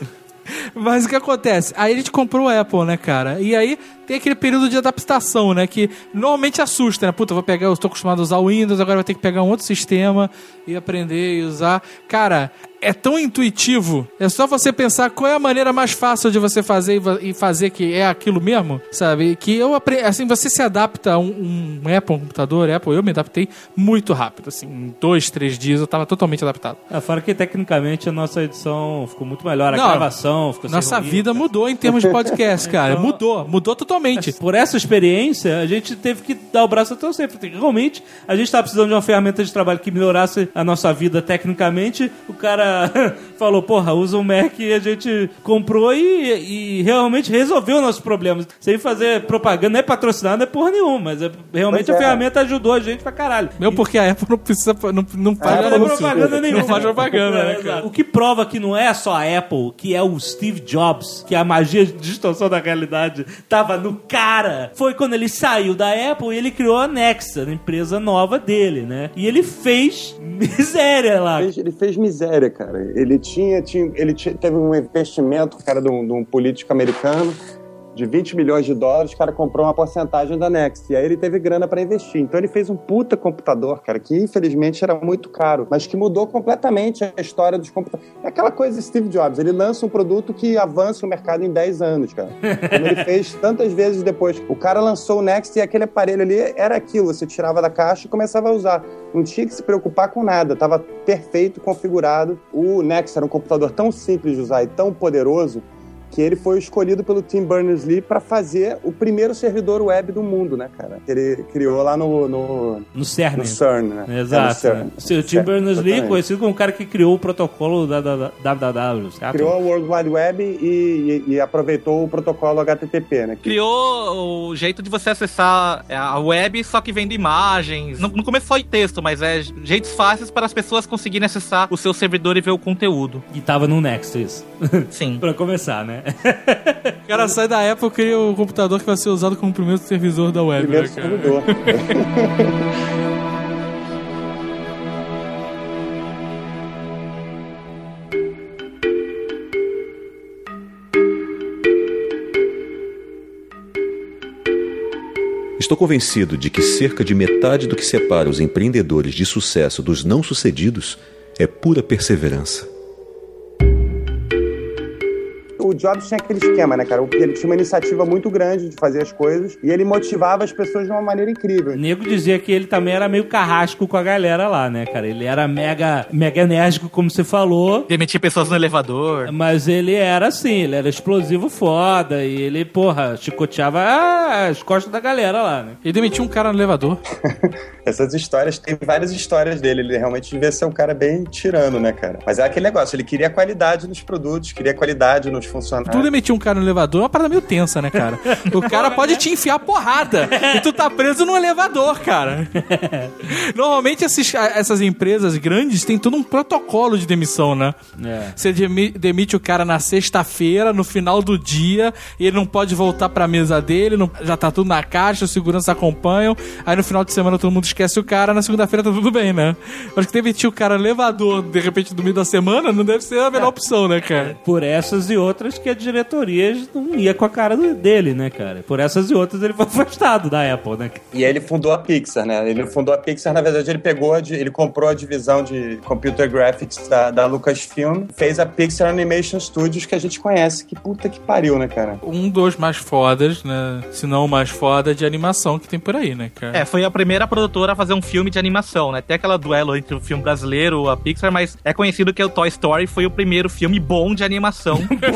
Mas o que acontece? Aí a gente comprou o Apple, né, cara? E aí tem aquele período de adaptação, né? Que normalmente assusta, né? Puta, eu vou pegar, eu estou acostumado a usar o Windows, agora vou ter que pegar um outro sistema e aprender e usar. Cara, é tão intuitivo. É só você pensar qual é a maneira mais fácil de você fazer e va- e fazer que é aquilo mesmo, sabe? Que eu aprendi, assim, você se adapta a um, um Apple, um computador, Apple, eu me adaptei muito rápido, assim, em dois, três dias eu tava totalmente adaptado. Ah, fora que tecnicamente a nossa edição ficou muito melhor, a Não, gravação ficou sem Nossa ruído. vida mudou em termos de podcast, cara. Então- Mudou, mudou totalmente. Por essa experiência, a gente teve que dar o braço a torcer, porque realmente a gente estava precisando de uma ferramenta de trabalho que melhorasse a nossa vida tecnicamente. O cara falou, porra, usa um Mac, e a gente comprou e, e realmente resolveu nossos problemas. Sem fazer propaganda, não é patrocinado, não é porra nenhuma, mas é- realmente Pois a é. ferramenta ajudou a gente pra caralho. Meu, porque a Apple não precisa, não, não faz Não Apple faz anúncio. propaganda nenhuma. Não faz propaganda, É, né, exato. cara? O que prova que não é só a Apple, que é o Steve Jobs, que a magia de distorção da realidade tava no cara, foi quando ele saiu da Apple e ele criou a Nexa, a empresa nova dele, né? E ele fez miséria lá. Fez- Ele fez miséria, cara. Ele tinha, tinha ele tinha- teve um investimento, cara, de um, de um político americano de vinte milhões de dólares, o cara comprou uma porcentagem da Next, e aí ele teve grana pra investir. Então ele fez um puta computador, cara, que infelizmente era muito caro, mas que mudou completamente a história dos computadores. É aquela coisa de Steve Jobs, ele lança um produto que avança o mercado em dez anos, cara. Como ele fez tantas vezes depois. O cara lançou o Next e aquele aparelho ali era aquilo, você tirava da caixa e começava a usar. Não tinha que se preocupar com nada, tava perfeito, configurado. O Next era um computador tão simples de usar e tão poderoso que ele foi escolhido pelo Tim Berners-Lee para fazer o primeiro servidor web do mundo, né, cara? Que ele criou lá no... No, No CERN. no CERN, né? É, no Exato. CERN. Né? O Tim CERN, Berners-Lee, exatamente. conhecido como o cara que criou o protocolo da W W W, certo? Criou o World Wide Web e, e- e aproveitou o protocolo H T T P, né? Que- Criou o jeito de você acessar a web, só que vendo imagens. No, no começo só em texto, mas é jeitos fáceis para as pessoas conseguirem acessar o seu servidor e ver o conteúdo. E tava no Next, isso. Sim. Pra começar, né? O cara sai da Apple e cria o computador que vai ser usado como primeiro servidor da web, Primeiro né, cara? servidor. Estou convencido de que cerca de metade do que separa os empreendedores de sucesso dos não-sucedidos é pura perseverança. o Jobs tinha aquele esquema, né, cara? Ele tinha uma iniciativa muito grande de fazer as coisas e ele motivava as pessoas de uma maneira incrível. O nego dizia que ele também era meio carrasco com a galera lá, né, cara? Ele era mega, mega enérgico, como você falou. Demitir pessoas no elevador. Mas ele era assim, ele era explosivo foda e ele, porra, chicoteava as costas da galera lá, né? Ele demitiu um cara no elevador. Essas histórias, tem várias histórias dele. Ele realmente devia ser um cara bem tirano, né, cara? Mas é aquele negócio, ele queria qualidade nos produtos, queria qualidade nos funcionários. Tu demitir um cara no elevador é uma parada meio tensa, né, cara? O cara pode te enfiar porrada e tu tá preso no elevador, cara. Normalmente esses, essas empresas grandes têm todo um protocolo de demissão, né? É. Você demite o cara na sexta-feira, no final do dia, e ele não pode voltar pra mesa dele, não, já tá tudo na caixa, os seguranças acompanham, aí no final de semana todo mundo esquece o cara, na segunda-feira tá tudo bem, né? Acho que demitir o cara no elevador, de repente, no meio da semana, não deve ser a melhor opção, né, cara? Por essas e outras que a diretoria não ia com a cara dele, né, cara? Por essas e outras ele foi afastado da Apple, né? E aí ele fundou a Pixar, né? Ele fundou a Pixar, na verdade, ele pegou, a, ele comprou a divisão de Computer Graphics da, da Lucasfilm, fez a Pixar Animation Studios, que a gente conhece. Que puta que pariu, né, cara? Um dos mais fodas, né? Se não o mais foda de animação que tem por aí, né, cara? É, foi a primeira produtora a fazer um filme de animação, né? Tem aquela duelo entre o filme brasileiro e a Pixar, mas é conhecido que o Toy Story foi o primeiro filme bom de animação.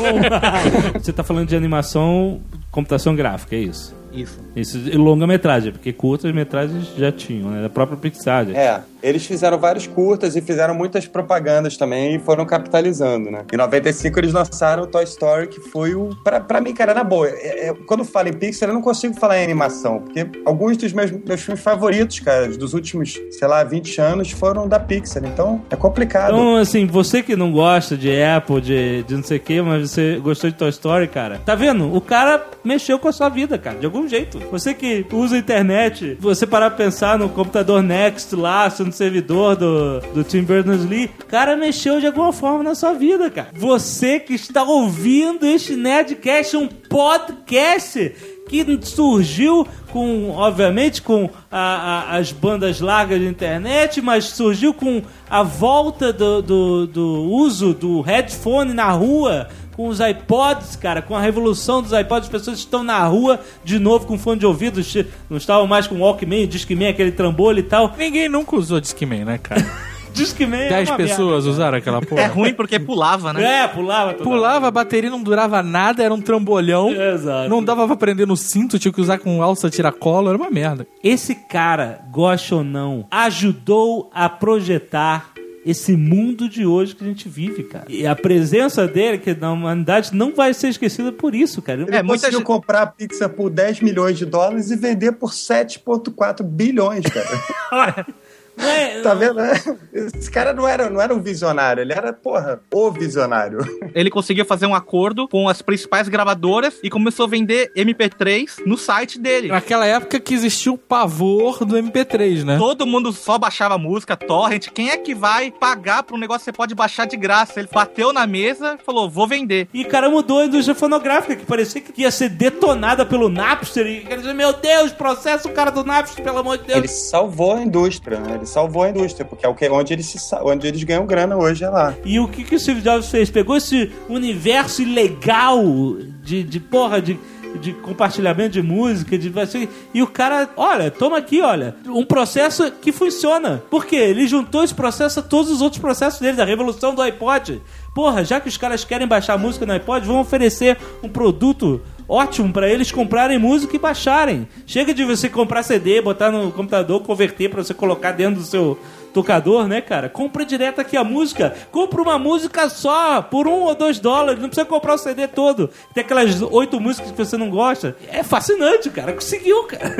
Bom. Você tá falando de animação, computação gráfica, é isso? Isso. Isso, e longa-metragem, porque curtas-metragens já tinham, né? Da própria Pixar. É, eles fizeram vários curtas e fizeram muitas propagandas também e foram capitalizando, né? Em noventa e cinco eles lançaram o Toy Story, que foi o... Pra, pra mim, cara, na boa, é, é, quando eu falo em Pixar, eu não consigo falar em animação, porque alguns dos meus, meus filmes favoritos, cara, dos últimos, sei lá, vinte anos, foram da Pixar, então é complicado. Então, assim, você que não gosta de Apple, de, de não sei o que, mas você gostou de Toy Story, cara, tá vendo? O cara mexeu com a sua vida, cara, de algum jeito. Você que usa a internet, você parar pra pensar no computador Next lá, no servidor do, do Tim Berners-Lee, o cara mexeu de alguma forma na sua vida, cara. Você que está ouvindo este Nerdcast, um podcast que surgiu com, obviamente, com a, a, as bandas largas de internet, mas surgiu com a volta do, do, do uso do headphone na rua, com os iPods, cara, com a revolução dos iPods, as pessoas estão na rua de novo com fone de ouvido, não estavam mais com Walkman, Discman, aquele trambolho e tal. Ninguém nunca usou Discman, né, cara? Discman Dez é uma pessoas merda, usaram aquela porra. É ruim porque pulava, né? É, pulava. Pulava, a bateria não durava nada, era um trambolhão. Exato. Não dava pra prender no cinto, tinha que usar com alça tiracolo, era uma merda. Esse cara, gosta ou não, ajudou a projetar esse mundo de hoje que a gente vive, cara. E a presença dele, que na humanidade, não vai ser esquecida por isso, cara. Ele é, conseguiu gente... comprar a Pixar por dez milhões de dólares e vender por sete vírgula quatro bilhões, cara. Não é, tá vendo? Esse cara não era, não era um visionário, ele era, porra, o visionário. Ele conseguiu fazer um acordo com as principais gravadoras e começou a vender M P três no site dele. Naquela época que existia o pavor do M P três, né? Todo mundo só baixava música, torrent. Quem é que vai pagar pra um negócio que você pode baixar de graça? Ele bateu na mesa e falou, vou vender. E o cara mudou a indústria fonográfica, que parecia que ia ser detonada pelo Napster. E quer dizer, meu Deus, processa o cara do Napster, pelo amor de Deus. Ele salvou a indústria, né? Ele salvou a indústria, porque é o que, onde, eles se, onde eles ganham grana hoje, é lá. E o que, que o Steve Jobs fez? Pegou esse universo ilegal de, de porra, de, de compartilhamento de música, de, assim, e o cara, olha, toma aqui, olha, um processo que funciona. Por quê? Ele juntou esse processo a todos os outros processos dele, da revolução do iPod. Porra, já que os caras querem baixar música no iPod, vão oferecer um produto ótimo pra eles comprarem música e baixarem. Chega de você comprar C D, botar no computador, converter pra você colocar dentro do seu tocador, né, cara? Compra direto aqui a música. Compra uma música só, por um ou dois dólares. Não precisa comprar o C D todo. Tem aquelas oito músicas que você não gosta. É fascinante, cara. Conseguiu, cara.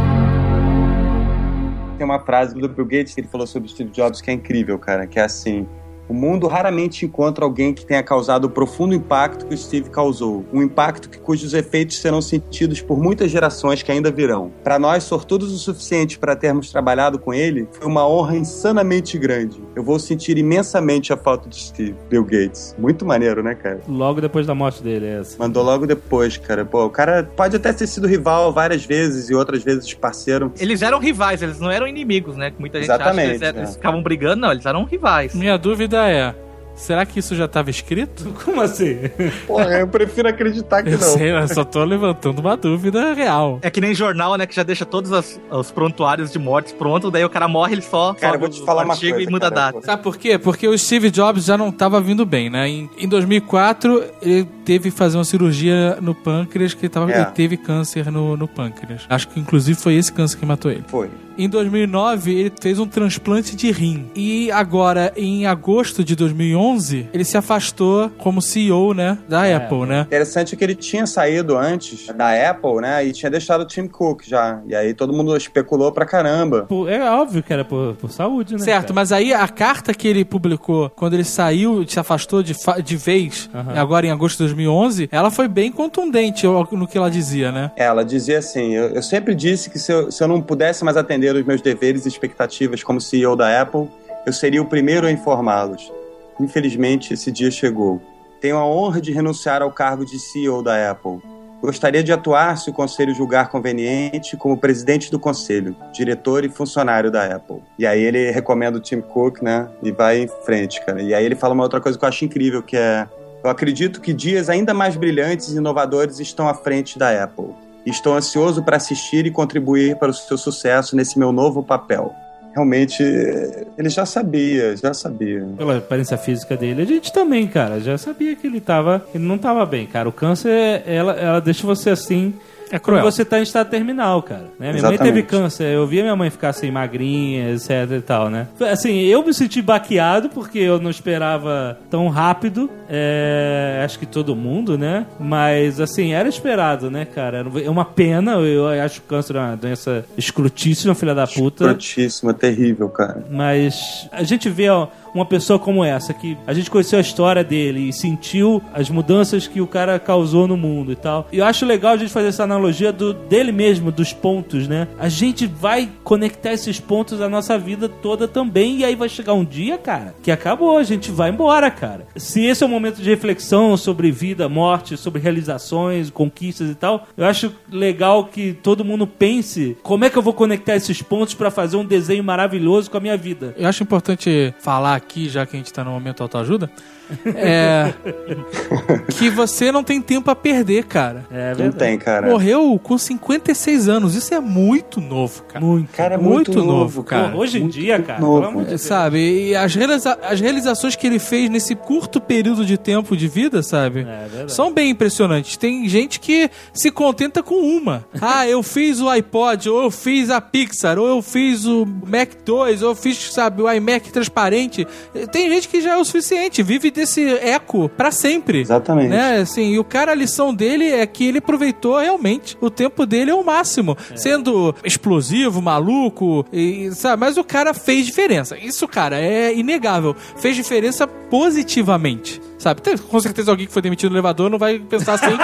Tem uma frase do Bill Gates que ele falou sobre o Steve Jobs que é incrível, cara. Que é assim... O mundo raramente encontra alguém que tenha causado o profundo impacto que o Steve causou. Um impacto que, cujos efeitos serão sentidos por muitas gerações que ainda virão. Para nós, sortudos o suficiente para termos trabalhado com ele, foi uma honra insanamente grande. Eu vou sentir imensamente a falta de Steve. Bill Gates. Muito maneiro, né, cara? Logo depois da morte dele, é essa. Mandou logo depois, cara. Pô, o cara pode até ter sido rival várias vezes e outras vezes parceiro. Eles eram rivais, eles não eram inimigos, né? Muita gente Exatamente, acha que eles, eram, é. eles ficavam brigando. Não, eles eram rivais. Minha dúvida é, Será que isso já estava escrito? Como assim? Porra, eu prefiro acreditar que Eu não. sei, eu só tô levantando uma dúvida real. É que nem jornal, né? Que já deixa todos as- os prontuários de mortes prontos, daí o cara morre, ele só Cara, eu sobe vou te o falar uma artigo coisa, e muda cara. a data. Sabe por quê? Porque o Steve Jobs já não estava vindo bem, né? Em, em dois mil e quatro, ele teve que fazer uma cirurgia no pâncreas, que ele, tava, É. ele teve câncer no, no pâncreas. Acho que, inclusive, foi esse câncer que matou ele. Foi. Em dois mil e nove, ele fez um transplante de rim. E agora, em agosto de dois mil e onze, ele se afastou como C E O, né, da É. Apple, né? Interessante é que ele tinha saído antes da Apple, né? E tinha deixado o Tim Cook já. E aí todo mundo especulou pra caramba. Pô, é óbvio que era por, por saúde, né? Certo, cara? mas aí a carta que ele publicou quando ele saiu, se afastou de, fa- de vez, Aham. agora em agosto de dois mil e onze, ela foi bem contundente ao- no que ela dizia, né? Ela dizia assim, eu, eu sempre disse que se eu, se eu não pudesse mais atender os meus deveres e expectativas como C E O da Apple, eu seria o primeiro a informá-los. Infelizmente, esse dia chegou. Tenho a honra de renunciar ao cargo de C E O da Apple. Gostaria de atuar, se o conselho julgar conveniente, como presidente do conselho, diretor e funcionário da Apple. E aí ele recomenda o Tim Cook, né? E vai em frente, cara. E aí ele fala uma outra coisa que eu acho incrível, que é: eu acredito que dias ainda mais brilhantes e inovadores estão à frente da Apple. Estou ansioso para assistir e contribuir para o seu sucesso nesse meu novo papel. Realmente, ele já sabia, já sabia. Pela aparência física dele, a gente também, cara, já sabia que ele tava, ele não tava bem, cara. O câncer, ela, ela deixa você assim... É Quando cruel. você tá em estado terminal, cara. Né? Minha mãe Exatamente. teve câncer, eu via minha mãe ficar assim, magrinha, etc e tal, né? Assim, eu me senti baqueado porque eu não esperava tão rápido. É, acho que todo mundo, né? Mas, assim, era esperado, né, cara? É uma pena, eu acho que o câncer é uma doença escrutíssima, filha da puta. Escrotíssima, terrível, cara. Mas a gente vê ó, uma pessoa como essa, que a gente conheceu a história dele e sentiu as mudanças que o cara causou no mundo e tal. E eu acho legal a gente fazer essa analogia do, dele mesmo, dos pontos, né? A gente vai conectar esses pontos à nossa vida toda também, e aí vai chegar um dia, cara, que acabou, a gente vai embora, cara. Se esse é um momento de reflexão sobre vida, morte, sobre realizações, conquistas e tal, eu acho legal que todo mundo pense como é que eu vou conectar esses pontos pra fazer um desenho maravilhoso com a minha vida. Eu acho importante falar aqui, já que a gente tá no momento autoajuda, é que você não tem tempo a perder, cara. É Não verdade. tem, cara. Morreu com cinquenta e seis anos. Isso é muito novo, cara. Muito. Cara, é muito muito, novo, novo, cara. cara. Hoje em Muito dia, cara, novo. pelo amor de É, Deus. sabe? E as, realiza- as realizações que ele fez nesse curto período de tempo de vida, sabe? É verdade. São bem impressionantes. Tem gente que se contenta com uma. Ah, eu fiz o iPod, ou eu fiz a Pixar, ou eu fiz o Mac dois, ou eu fiz, sabe, o iMac transparente. Tem gente que já é o suficiente, vive desse eco pra sempre. Exatamente. Né? Assim, e o cara, a lição dele é que ele aproveitou realmente o tempo dele ao máximo, sendo explosivo, maluco, e, sabe? Mas o cara fez diferença. Isso, cara, é inegável. Fez diferença positivamente, sabe? Tem, com certeza alguém que foi demitido no elevador não vai pensar assim.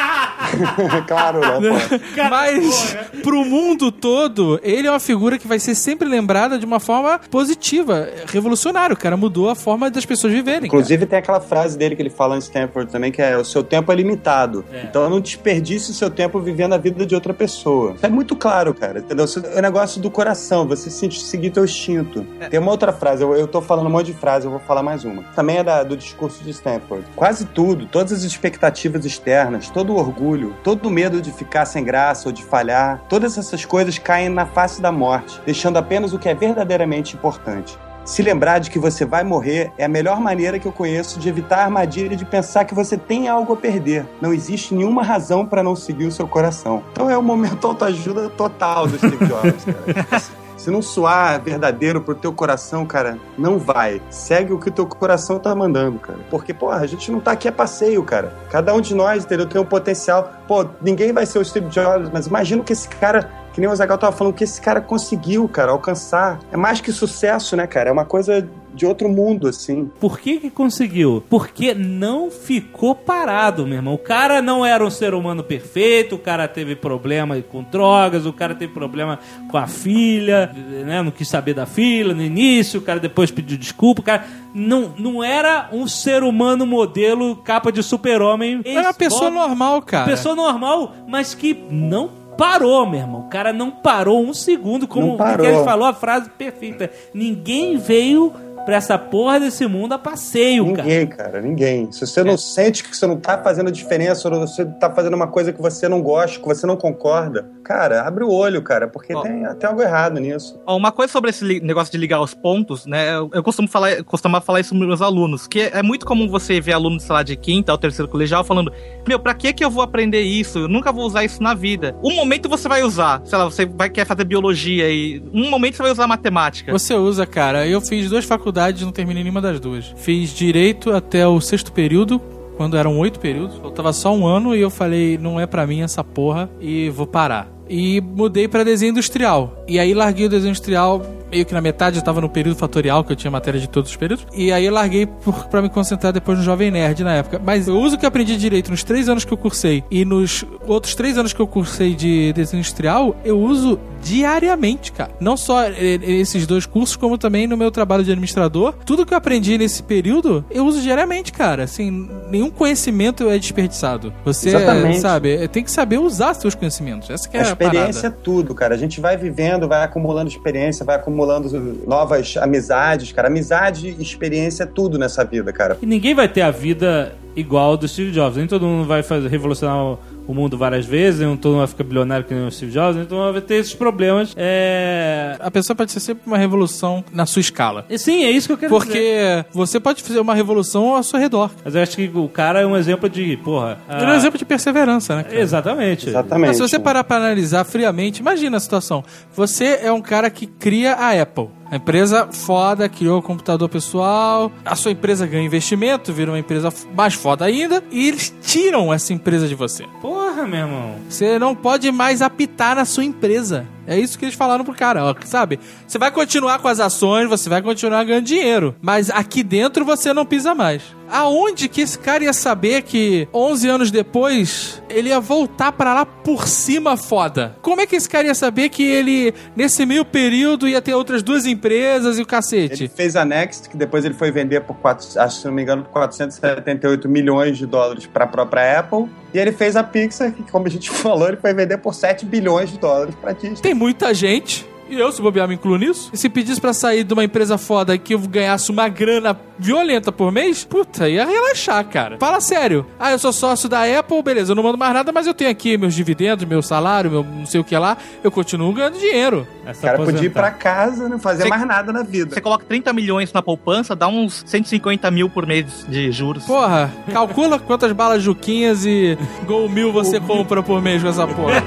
Claro, né? pô? Mas pro mundo todo, ele é uma figura que vai ser sempre lembrada de uma forma positiva, revolucionária. O cara mudou a forma das pessoas viverem. Inclusive tem aquela frase dele que ele fala em Stanford também, que é: o seu tempo é limitado. É. Então não desperdice o seu tempo vivendo a vida de outra pessoa. Isso é muito claro, cara, entendeu? É um negócio do coração, você se- seguir teu instinto. Tem uma outra frase, eu, eu tô falando um monte de frase, eu vou falar mais uma. Também é da- do discurso de Stanford. Quase tudo, todas as expectativas externas, todo o orgulho, todo o medo de ficar sem graça ou de falhar, todas essas coisas caem na face da morte, deixando apenas o que é verdadeiramente importante. Se lembrar de que você vai morrer é a melhor maneira que eu conheço de evitar a armadilha de pensar que você tem algo a perder. Não existe nenhuma razão para não seguir o seu coração. Então é o momento autoajuda total do Steve Jobs, cara. Se não soar verdadeiro pro teu coração, cara, não vai. Segue o que o teu coração tá mandando, cara. Porque, porra, a gente não tá aqui a passeio, cara. Cada um de nós, entendeu, tem um potencial. Pô, ninguém vai ser o Steve Jobs, mas imagina o que esse cara, que nem o Azaghal tava falando, o que esse cara conseguiu, cara, alcançar. É mais que sucesso, né, cara? É uma coisa de outro mundo, assim. Por que que conseguiu? Porque não ficou parado, meu irmão. O cara não era um ser humano perfeito, o cara teve problema com drogas, o cara teve problema com a filha, né? Não quis saber da filha no início, o cara depois pediu desculpa, o cara não, não era um ser humano modelo, capa de super-homem. Era uma pessoa Bob- normal, cara. Pessoa normal, mas que não parou, meu irmão. O cara não parou um segundo, como Não o parou. que ele falou, a frase perfeita. Ninguém veio pra essa porra desse mundo a passeio, ninguém, cara. Ninguém, cara, ninguém. Se você não é. sente que você não tá fazendo diferença, ou você tá fazendo uma coisa que você não gosta, que você não concorda, cara, abre o olho, cara, porque oh. tem até algo errado nisso. Oh, uma coisa sobre esse negócio de ligar os pontos, né, eu, eu costumo falar, eu costumava falar isso para meus alunos, que é muito comum você ver alunos, sei lá, de quinta ou terceiro colegial falando, meu, pra que que eu vou aprender isso? Eu nunca vou usar isso na vida. Um momento você vai usar, sei lá, você vai querer fazer biologia e um momento você vai usar matemática. Você usa, cara. Eu fiz duas faculdades e não terminei nenhuma das duas. Fiz direito até o sexto período, quando eram oito períodos. Faltava só um ano e eu falei, não é pra mim essa porra e vou parar. E mudei pra desenho industrial. E aí larguei o desenho industrial meio que na metade, eu tava no período fatorial, que eu tinha matéria de todos os períodos. E aí eu larguei por, pra me concentrar depois no Jovem Nerd na época. Mas eu uso o que eu aprendi de direito nos três anos que eu cursei e nos outros três anos que eu cursei de desenho industrial, eu uso diariamente, cara. Não só esses dois cursos, como também no meu trabalho de administrador. Tudo que eu aprendi nesse período, eu uso diariamente, cara. Assim, nenhum conhecimento é desperdiçado. Você, Exatamente. sabe, tem que saber usar seus conhecimentos. Essa que é a, a experiência parada. É tudo, cara. A gente vai vivendo, vai acumulando experiência, vai acumulando novas amizades, cara. Amizade e experiência é tudo nessa vida, cara. E ninguém vai ter a vida igual do Steve Jobs. Nem todo mundo vai fazer, revolucionar o mundo várias vezes, nem todo mundo vai ficar bilionário que nem o Steve Jobs, então vai ter esses problemas. É... A pessoa pode ser sempre uma revolução na sua escala. E, sim, é isso que eu quero Porque dizer. Porque você pode fazer uma revolução ao seu redor. Mas eu acho que o cara é um exemplo de, porra... Ele é um exemplo de perseverança, né, cara? Exatamente. Exatamente. Mas se você parar pra analisar friamente, imagina a situação. Você é um cara que cria a Apple. A empresa foda, criou o computador pessoal, a sua empresa ganha investimento, vira uma empresa mais foda ainda, e eles tiram essa empresa de você. Porra, meu irmão. Você não pode mais apitar na sua empresa. É isso que eles falaram pro cara, ó, sabe? Você vai continuar com as ações, você vai continuar ganhando dinheiro, mas aqui dentro você não pisa mais. Aonde que esse cara ia saber que onze anos depois ele ia voltar pra lá por cima foda? Como é que esse cara ia saber que ele, nesse meio período, ia ter outras duas empresas e o cacete? Ele fez a Next, que depois ele foi vender por, quatro, acho, se não me engano, por quatrocentos e setenta e oito milhões de dólares pra própria Apple. E ele fez a Pixar, que, como a gente falou, ele foi vender por sete bilhões de dólares pra Disney. Tem muita gente... E eu, se bobear, me incluo nisso. E se pedisse pra sair de uma empresa foda que eu ganhasse uma grana violenta por mês, puta, ia relaxar, cara. Fala sério. Ah, eu sou sócio da Apple, beleza, eu não mando mais nada, mas eu tenho aqui meus dividendos, meu salário, meu não sei o que lá. Eu continuo ganhando dinheiro. O cara podia ir pra casa, não fazer mais nada na vida. Você coloca trinta milhões na poupança, dá uns cento e cinquenta mil por mês de juros. Porra, calcula quantas balas Juquinhas e Gol Mil você compra por mês com essa porra.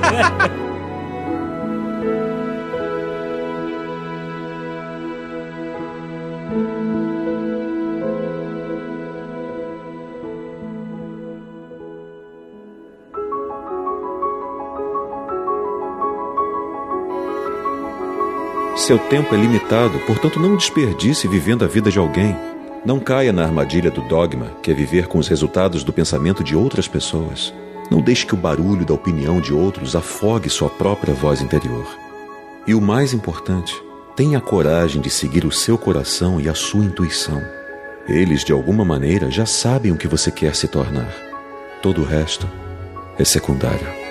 Seu tempo é limitado, portanto não desperdice vivendo a vida de alguém. Não caia na armadilha do dogma, que é viver com os resultados do pensamento de outras pessoas. Não deixe que o barulho da opinião de outros afogue sua própria voz interior. E o mais importante, tenha a coragem de seguir o seu coração e a sua intuição. Eles, de alguma maneira, já sabem o que você quer se tornar. Todo o resto é secundário.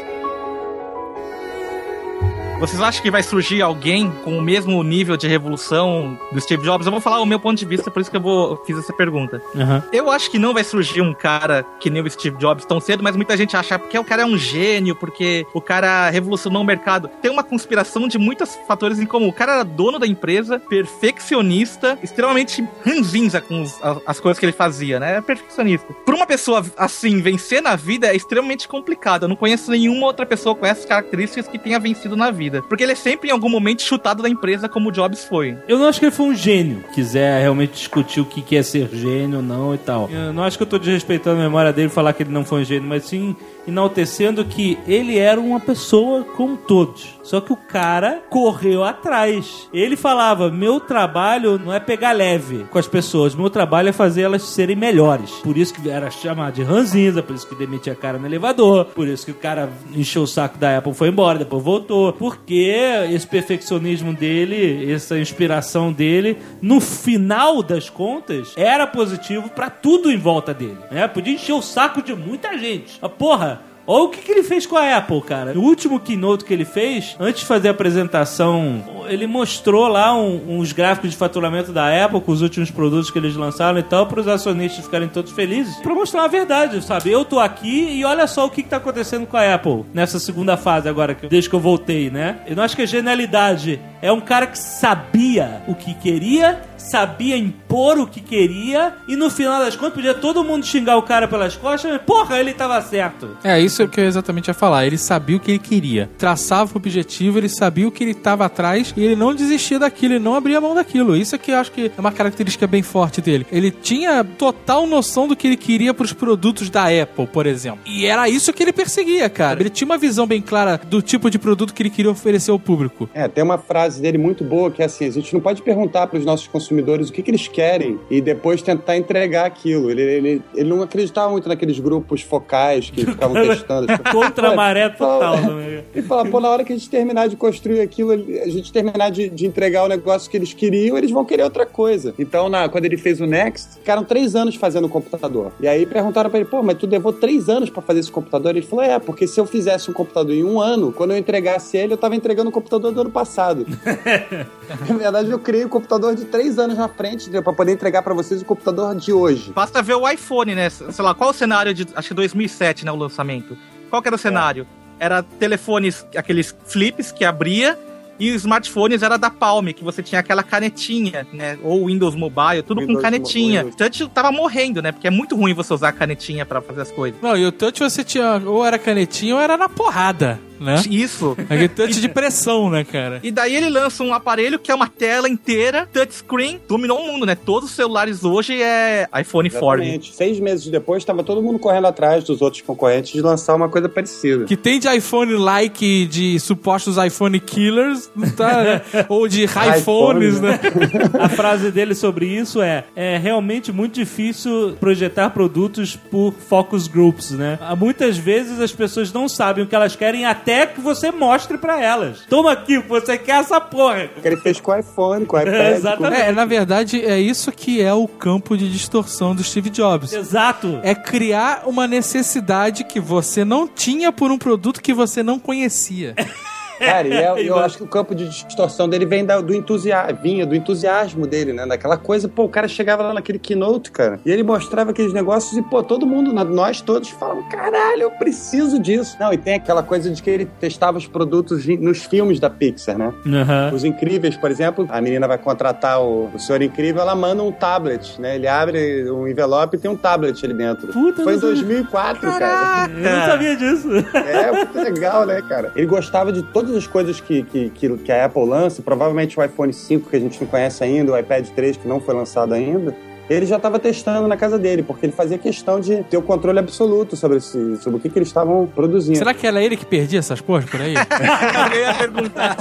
Vocês acham que vai surgir alguém com o mesmo nível de revolução do Steve Jobs? Eu vou falar o meu ponto de vista, por isso que eu vou, fiz essa pergunta. Uhum. Eu acho que não vai surgir um cara que nem o Steve Jobs tão cedo, mas muita gente acha porque o cara é um gênio, porque o cara revolucionou o mercado. Tem uma conspiração de muitos fatores em comum. O cara era dono da empresa, perfeccionista, extremamente ranzinza com os, as, as coisas que ele fazia, né? É perfeccionista. Por uma pessoa assim, vencer na vida é extremamente complicado. Eu não conheço nenhuma outra pessoa com essas características que tenha vencido na vida. Porque ele é sempre, em algum momento, chutado da empresa como o Jobs foi. Eu não acho que ele foi um gênio. Quiser realmente discutir o que é ser gênio ou não e tal. Eu não acho que eu tô desrespeitando a memória dele falar que ele não foi um gênio, mas sim enaltecendo que ele era uma pessoa como todos. Só que o cara correu atrás. Ele falava, meu trabalho não é pegar leve com as pessoas, meu trabalho é fazer elas serem melhores. Por isso que era chamado de ranzinza, por isso que demitia a cara no elevador, por isso que o cara encheu o saco da Apple, foi embora, depois voltou. Porque esse perfeccionismo dele, essa inspiração dele, no final das contas, era positivo pra tudo em volta dele, né? Podia encher o saco de muita gente. Mas, porra, Ou o que, que ele fez com a Apple, cara? No último keynote que ele fez, antes de fazer a apresentação, ele mostrou lá um, uns gráficos de faturamento da Apple com os últimos produtos que eles lançaram e tal, para os acionistas ficarem todos felizes, para mostrar a verdade, sabe? Eu tô aqui e olha só o que, que tá acontecendo com a Apple nessa segunda fase agora, desde que eu voltei, né? Eu não acho que a genialidade é um cara que sabia o que queria, sabia impor o que queria e no final das contas podia todo mundo xingar o cara pelas costas, mas porra, ele tava certo. É, isso é o que eu exatamente ia falar. Ele sabia o que ele queria. Traçava o objetivo, ele sabia o que ele estava atrás e ele não desistia daquilo, ele não abria mão daquilo. Isso é que eu acho que é uma característica bem forte dele. Ele tinha total noção do que ele queria pros produtos da Apple, por exemplo. E era isso que ele perseguia, cara. Ele tinha uma visão bem clara do tipo de produto que ele queria oferecer ao público. É, tem uma frase dele muito boa que é assim, a gente não pode perguntar pros nossos consumidores o que, que eles querem e depois tentar entregar aquilo. Ele, ele, ele não acreditava muito naqueles grupos focais que ficavam testando. Contra a maré total. E fala, pô, na hora que a gente terminar de construir aquilo, a gente terminar de, de entregar o negócio que eles queriam, eles vão querer outra coisa. Então, na, quando ele fez o Next, ficaram três anos fazendo o computador. E aí perguntaram pra ele, pô, mas tu levou três anos pra fazer esse computador? Ele falou, é, porque se eu fizesse um computador em um ano, quando eu entregasse ele, eu tava entregando o computador do ano passado. Na verdade, eu criei o computador de três anos na frente, pra poder entregar pra vocês o computador de hoje. Basta ver o iPhone, né? Sei lá, qual o cenário de, acho que dois mil e sete, né, o lançamento? Qual que era o cenário? É. Era telefones, aqueles flips que abria, e os smartphones era da Palm, que você tinha aquela canetinha, né? Ou Windows Mobile, tudo Windows com canetinha. O Touch tava morrendo, né? Porque é muito ruim você usar a canetinha pra fazer as coisas. Não, e o Touch você tinha, ou era canetinha ou era na porrada, né? Isso. Aquele touch de pressão, né, cara? E daí ele lança um aparelho que é uma tela inteira, touchscreen, dominou o mundo, né? Todos os celulares hoje é iPhone Exatamente. Form. Seis meses depois, estava todo mundo correndo atrás dos outros concorrentes de lançar uma coisa parecida. Que tem de iPhone-like, de supostos iPhone killers, não tá, né? Ou de iPhones, né? A frase dele sobre isso é: é realmente muito difícil projetar produtos por focus groups, né? Muitas vezes as pessoas não sabem o que elas querem até que você mostre pra elas. Toma aqui, você quer essa porra. Que ele fez com o iPhone, com o iPad. É, exatamente. É, na verdade, é isso que é o campo de distorção do Steve Jobs. Exato. É criar uma necessidade que você não tinha por um produto que você não conhecia. Cara, e é, eu acho que o campo de distorção dele vem da, do entusiasmo, vinha do entusiasmo dele, né? Daquela coisa, pô, o cara chegava lá naquele keynote, cara, e ele mostrava aqueles negócios e, pô, todo mundo, nós todos falavam, caralho, eu preciso disso. Não, e tem aquela coisa de que ele testava os produtos nos filmes da Pixar, né? Uhum. Os Incríveis, por exemplo, a menina vai contratar o, o Senhor Incrível, ela manda um tablet, né? Ele abre um envelope e tem um tablet ali dentro. Puta, foi em dois mil e quatro, cara. Eu não sabia disso. É, muito legal, né, cara? Ele gostava de todas as coisas que, que, que, que a Apple lança, provavelmente o iPhone cinco, que a gente não conhece ainda, o iPad três, que não foi lançado ainda, ele já estava testando na casa dele, porque ele fazia questão de ter o controle absoluto sobre, esse, sobre o que, que eles estavam produzindo. Será que era ele que perdia essas porras por aí? Eu ia perguntar.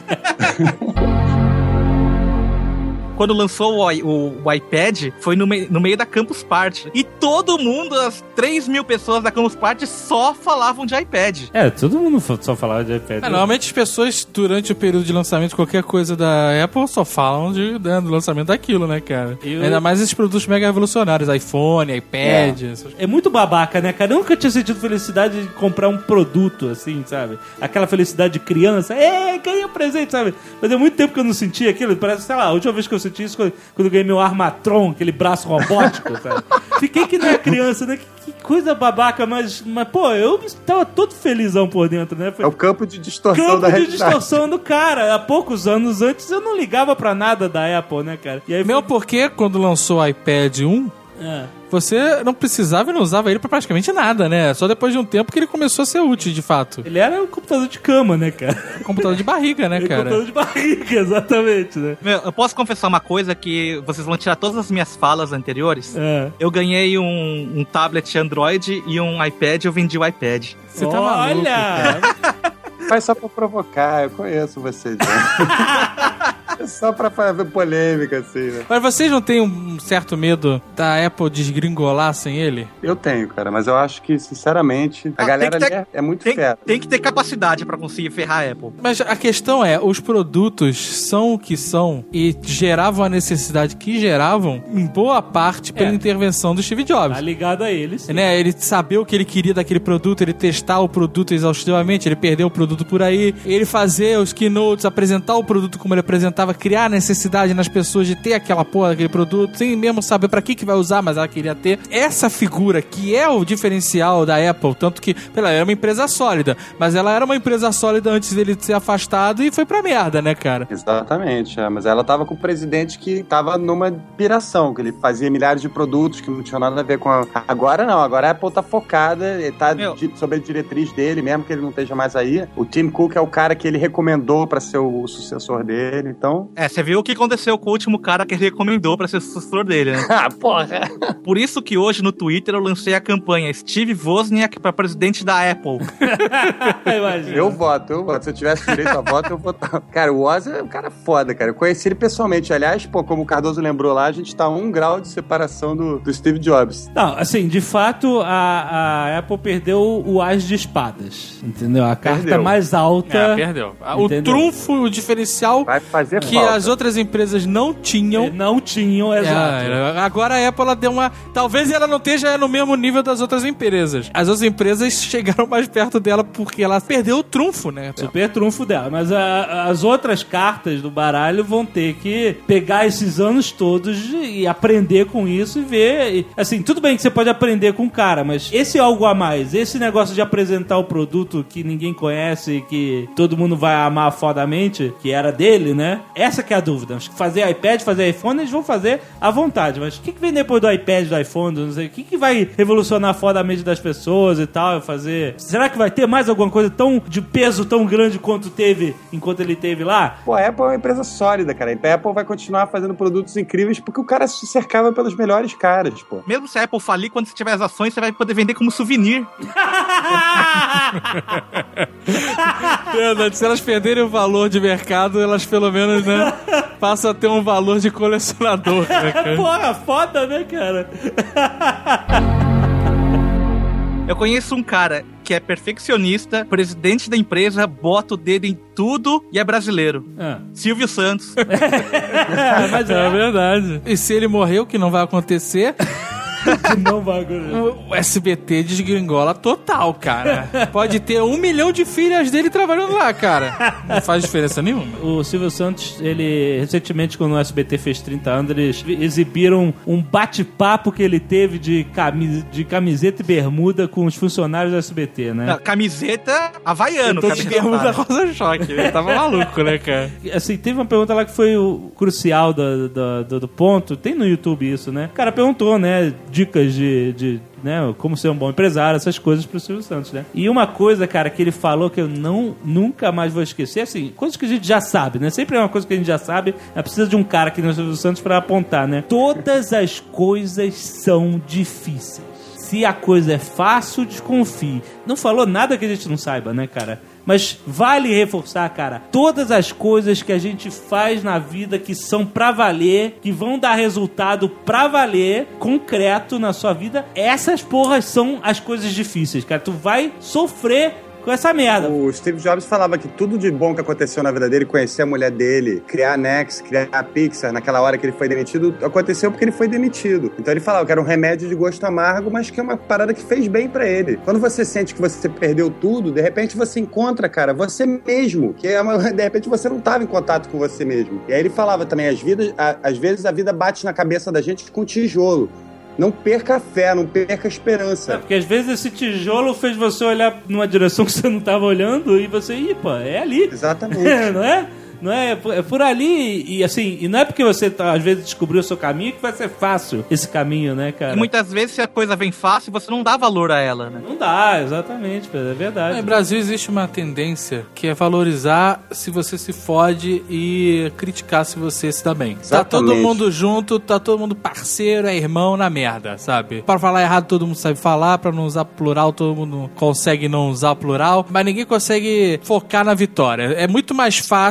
Quando lançou o, o, o iPad, foi no, mei, no meio da Campus Party. E todo mundo, as três mil pessoas da Campus Party, só falavam de iPad. É, todo mundo só falava de iPad. É, normalmente as pessoas, durante o período de lançamento de qualquer coisa da Apple, só falam de, né, do lançamento daquilo, né, cara? Eu... Ainda mais esses produtos mega revolucionários, iPhone, iPad... É. Essas... é muito babaca, né, cara? Eu nunca tinha sentido felicidade de comprar um produto, assim, sabe? Aquela felicidade de criança. Ei, ganhei um presente, sabe? Mas é muito tempo que eu não senti aquilo. Parece, sei lá, a última vez que eu senti isso quando eu ganhei meu Armatron, aquele braço robótico, sabe? Fiquei que nem a criança, né? Que, que coisa babaca, mas, mas, pô, eu tava todo felizão por dentro, né? Foi é o campo de distorção campo da de realidade. distorção do cara. Há poucos anos antes eu não ligava pra nada da Apple, né, cara? E aí, meu, foi... porque quando lançou o iPad um... É. Você não precisava e não usava ele pra praticamente nada, né? Só depois de um tempo que ele começou a ser útil, de fato. Ele era um computador de cama, né, cara? Um computador de barriga, né, cara? Um computador de barriga, exatamente, né? Meu, eu posso confessar uma coisa que vocês vão tirar todas as minhas falas anteriores? É. Eu ganhei um, um tablet Android e um iPad, eu vendi o iPad. Você tá maluco? Olha! Faz só pra provocar, eu conheço você, já. Só pra fazer polêmica, assim, né? Mas vocês não têm um certo medo da Apple desgringolar sem ele? Eu tenho, cara, mas eu acho que, sinceramente, a Ah, galera tem que ter- ali é, é muito Tem, fera. tem que ter capacidade pra conseguir ferrar a Apple. Mas a questão é, os produtos são o que são e geravam a necessidade que geravam, em boa parte, pela É. intervenção do Steve Jobs. Tá ligado a eles. Né, ele saber o que ele queria daquele produto, ele testar o produto exaustivamente, ele perdeu o produto por aí, ele fazer os keynotes, apresentar o produto como ele apresentava, criar a necessidade nas pessoas de ter aquela porra daquele produto, sem mesmo saber pra que que vai usar, mas ela queria ter. Essa figura que é o diferencial da Apple, tanto que ela era uma empresa sólida, mas ela era uma empresa sólida antes dele ser afastado e foi pra merda, né, cara? Exatamente, é, mas ela tava com o presidente que tava numa piração, que ele fazia milhares de produtos que não tinham nada a ver com a... Agora não, agora a Apple tá focada, tá Meu. di- sob a diretriz dele, mesmo que ele não esteja mais aí. O Tim Cook é o cara que ele recomendou pra ser o sucessor dele, então... É, você viu o que aconteceu com o último cara que ele recomendou pra ser sucessor dele, né? Ah, porra! Por isso que hoje no Twitter eu lancei a campanha Steve Wozniak pra presidente da Apple. Imagina. Eu voto, eu voto. Se eu tivesse direito a voto, eu votava. Cara, o Oz é um cara foda, cara. Eu conheci ele pessoalmente. Aliás, pô, como o Cardoso lembrou lá, a gente tá a um grau de separação do, do Steve Jobs. Não, assim, de fato, a, a Apple perdeu o as de espadas, entendeu? A carta Perdeu. mais alta... É, perdeu. O Entendeu? trunfo, o diferencial Vai fazer que falta. as outras empresas não tinham. Não tinham, exato. É, agora a Apple ela deu uma. Talvez ela não esteja no mesmo nível das outras empresas. As outras empresas chegaram mais perto dela porque ela perdeu o trunfo, né? Super trunfo dela. Mas a- as outras cartas do baralho vão ter que pegar esses anos todos e aprender com isso e ver. E, assim, tudo bem que você pode aprender com o cara, mas esse algo a mais, esse negócio de apresentar o produto que ninguém conhece e que todo mundo vai amar fodamente, que era dele, né? Essa que é a dúvida. Acho que fazer iPad, fazer iPhone, eles vão fazer à vontade. Mas o que, que vem depois do iPad, do iPhone, do não sei o que, que vai revolucionar fodamente das pessoas e tal, fazer... Será que vai ter mais alguma coisa tão de peso tão grande quanto teve enquanto ele teve lá? Pô, a Apple é uma empresa sólida, cara. A Apple vai continuar fazendo produtos incríveis porque o cara se cercava pelos melhores caras, pô. Mesmo se a Apple falir, quando você tiver as ações, você vai poder vender como souvenir. Verdade, se elas perderem o valor de mercado, elas pelo menos, né, passam a ter um valor de colecionador, né, cara? Porra, foda, né, cara? Eu conheço um cara que é perfeccionista, presidente da empresa, bota o dedo em tudo e é brasileiro. Ah. Silvio Santos. É, mas É é, verdade. E se ele morrer, o que não vai acontecer, não bagulho. o S B T desgringola total, cara. Pode ter um milhão de filhas dele trabalhando lá, cara. Não faz diferença nenhuma. O Silvio Santos, ele, recentemente, quando o S B T fez trinta anos, eles exibiram um bate-papo que ele teve de, camis, de camiseta e bermuda com os funcionários do S B T, né? Não, camiseta havaiano. Tô de camiseta bermuda otária. rosa choque. Ele tava maluco, né, cara? Assim, teve uma pergunta lá que foi o crucial do, do, do, do ponto. Tem no YouTube isso, né? O cara perguntou, né? Dicas de, de né? Como ser um bom empresário, essas coisas pro Silvio Santos, né? E uma coisa, cara, que ele falou que eu não, nunca mais vou esquecer, assim, coisas que a gente já sabe, né? Sempre é uma coisa que a gente já sabe, é precisa de um cara que nem o Silvio Santos pra apontar, né? Todas as coisas são difíceis. Se a coisa é fácil, desconfie. Não falou nada que a gente não saiba, né, cara? Mas vale reforçar, cara, todas as coisas que a gente faz na vida que são pra valer, que vão dar resultado pra valer, concreto na sua vida, essas porras são as coisas difíceis, cara. Tu vai sofrer com essa merda. O Steve Jobs falava que tudo de bom que aconteceu na vida dele, conhecer a mulher dele, criar a Next, criar a Pixar, naquela hora que ele foi demitido, aconteceu porque ele foi demitido. Então ele falava que era um remédio de gosto amargo, mas que é uma parada que fez bem pra ele. Quando você sente que você perdeu tudo, de repente você encontra, cara, você mesmo, que é uma, de repente você não estava em contato com você mesmo. E aí ele falava também, às, vidas, a, às vezes a vida bate na cabeça da gente com tijolo. Não perca a fé, não perca a esperança. É, porque às vezes esse tijolo fez você olhar numa direção que você não tava olhando e você, ih, pô, é ali. Exatamente. Não é? Não é? É por- é por ali e assim, e não é porque você tá, às vezes descobriu o seu caminho que vai ser fácil esse caminho, né, cara? E muitas vezes, se a coisa vem fácil, você não dá valor a ela, né? Não dá, exatamente, Pedro, é verdade. No Brasil existe uma tendência que é valorizar se você se fode e criticar se você se dá bem. Tá todo Exatamente. mundo junto, tá todo mundo parceiro, é irmão na merda, sabe? Pra falar errado todo mundo sabe falar, pra não usar plural todo mundo consegue não usar plural, mas ninguém consegue focar na vitória. É muito mais fácil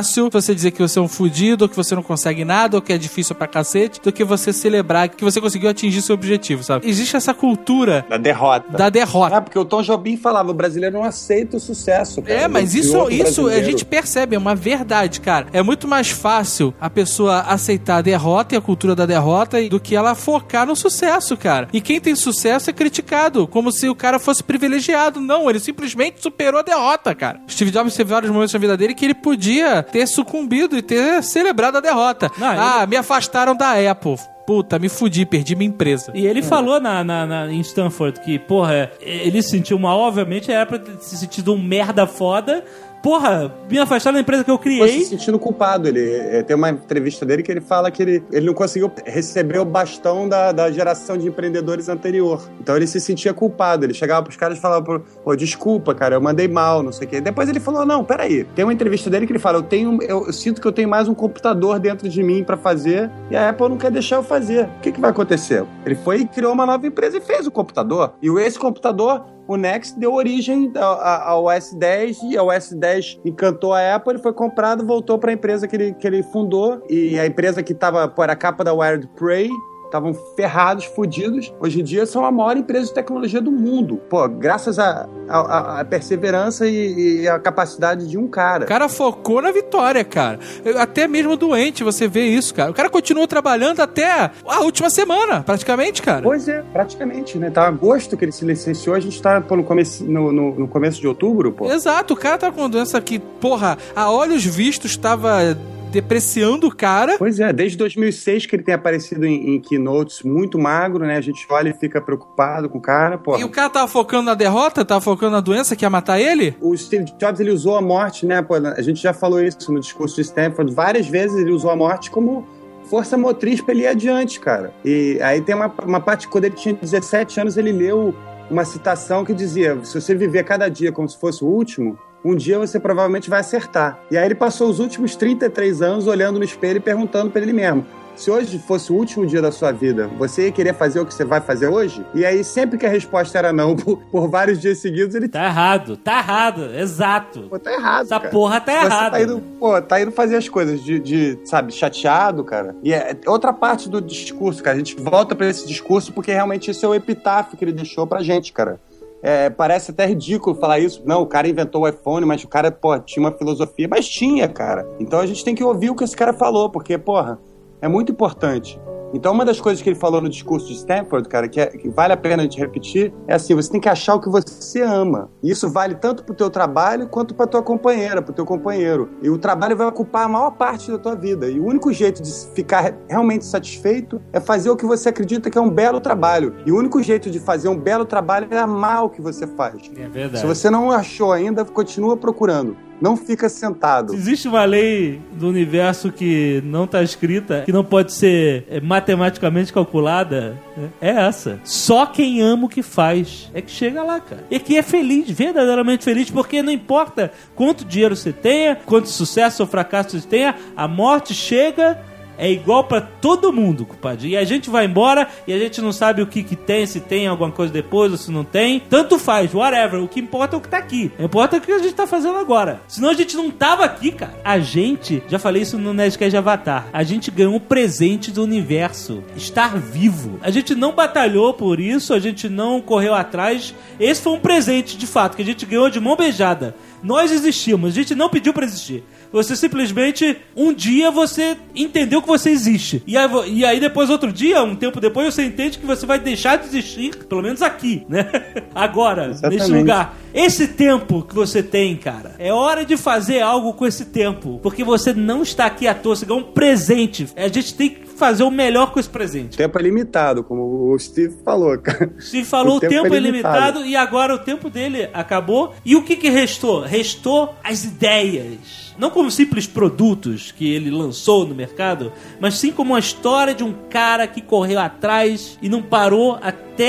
você dizer que você é um fudido, ou que você não consegue nada, ou que é difícil pra cacete, do que você celebrar que você conseguiu atingir seu objetivo, sabe? Existe essa cultura da derrota. Da derrota. Ah, porque o Tom Jobim falava, o brasileiro não aceita o sucesso, cara. É, mas isso, isso a gente percebe, é uma verdade, cara. É muito mais fácil a pessoa aceitar a derrota e a cultura da derrota do que ela focar no sucesso, cara. E quem tem sucesso é criticado, como se o cara fosse privilegiado. Não, ele simplesmente superou a derrota, cara. Steve Jobs teve vários momentos na vida dele que ele podia ter sucumbido e ter celebrado a derrota. Não, ah, ele... me afastaram da Apple. Puta, me fudi, perdi minha empresa. E ele é. falou na, na, na, em Stanford que, porra, ele se sentiu mal, obviamente, era pra ter se sentido um merda foda. Porra, me afastaram da empresa que eu criei. Ficou se sentindo culpado. Ele, é, tem uma entrevista dele que ele fala que ele, ele não conseguiu receber o bastão da, da geração de empreendedores anterior. Então ele se sentia culpado. Ele chegava pros caras e falava, pô, desculpa, cara, eu mandei mal, não sei o quê. Depois ele falou, não, peraí. Tem uma entrevista dele que ele fala, eu, tenho, eu, eu sinto que eu tenho mais um computador dentro de mim pra fazer e a Apple não quer deixar eu fazer. O que que vai acontecer? Ele foi e criou uma nova empresa e fez o computador. E esse computador... O Next deu origem ao O S dez e o O S dez encantou a Apple, ele foi comprado, voltou para a empresa que ele, que ele fundou e a empresa que estava por a capa da Wired Prey estavam ferrados, fodidos. Hoje em dia são a maior empresa de tecnologia do mundo. Pô, graças à a, a, a perseverança e, e a capacidade de um cara. O cara focou na vitória, cara. Até mesmo doente, você vê isso, cara. O cara continuou trabalhando até a última semana, praticamente, cara. Pois é, praticamente, né? Tá agosto que ele se licenciou, a gente tá pô, no, começo, no, no, no começo de outubro, pô. Exato, o cara tá com uma doença que, porra, a olhos vistos estava... depreciando o cara. Pois é, desde dois mil e seis que ele tem aparecido em, em keynotes muito magro, né? A gente olha e fica preocupado com o cara, porra. E o cara tava focando na derrota? Tava focando na doença que ia matar ele? O Steve Jobs, ele usou a morte, né? Pô, a gente já falou isso no discurso de Stanford. Várias vezes ele usou a morte como força motriz pra ele ir adiante, cara. E aí tem uma, uma parte, quando ele tinha dezessete anos, ele leu uma citação que dizia, se você viver cada dia como se fosse o último, um dia você provavelmente vai acertar. E aí ele passou os últimos trinta e três anos olhando no espelho e perguntando para ele mesmo, se hoje fosse o último dia da sua vida, você ia querer fazer o que você vai fazer hoje? E aí sempre que a resposta era não, por, por vários dias seguidos, ele... Tá errado, tá errado, exato. Pô, tá errado, Essa cara. porra tá você errada. Tá indo, pô, tá indo fazer as coisas de, de, sabe, chateado, cara. E é outra parte do discurso, cara. A gente volta pra esse discurso porque realmente esse é o epitáfio que ele deixou pra gente, cara. É, parece até ridículo falar isso. Não, o cara inventou o iPhone, mas o cara, pô, tinha uma filosofia. Mas tinha, cara. Então a gente tem que ouvir o que esse cara falou, porque, porra, é muito importante. Então uma das coisas que ele falou no discurso de Stanford, cara, que, é, que vale a pena a gente repetir, é assim, você tem que achar o que você ama. E isso vale tanto pro teu trabalho quanto pra tua companheira, pro teu companheiro. E o trabalho vai ocupar a maior parte da tua vida. E o único jeito de ficar realmente satisfeito é fazer o que você acredita que é um belo trabalho. E o único jeito de fazer um belo trabalho é amar o que você faz. É verdade. Se você não achou ainda, continua procurando. Não fica sentado. Existe uma lei do universo que não está escrita, que não pode ser matematicamente calculada, né? É essa. Só quem ama o que faz é que chega lá, cara. E que é feliz, verdadeiramente feliz, porque não importa quanto dinheiro você tenha, quanto sucesso ou fracasso você tenha, a morte chega... É igual pra todo mundo, compadre. E a gente vai embora e a gente não sabe o que que tem, se tem alguma coisa depois ou se não tem. Tanto faz, whatever. O que importa é o que tá aqui. O que importa é o que a gente tá fazendo agora. Senão a gente não tava aqui, cara. A gente, já falei isso no Nerdcast de Avatar, a gente ganhou um presente do universo. Estar vivo. A gente não batalhou por isso, a gente não correu atrás. Esse foi um presente, de fato, que a gente ganhou de mão beijada. Nós existimos, a gente não pediu pra existir. Você simplesmente, um dia você entendeu que você existe. E aí, e aí depois, outro dia, um tempo depois, você entende que você vai deixar de existir, pelo menos aqui, né? Agora, exatamente, nesse lugar. Esse tempo que você tem, cara, é hora de fazer algo com esse tempo. Porque você não está aqui à toa, você ganhou um presente. A gente tem que fazer o melhor com esse presente. O tempo é limitado, como o Steve falou, cara. O Steve falou, o tempo, o tempo é limitado. limitado e agora o tempo dele acabou. E o que que restou? Restou as ideias. Não como simples produtos que ele lançou no mercado, mas sim como uma história de um cara que correu atrás e não parou até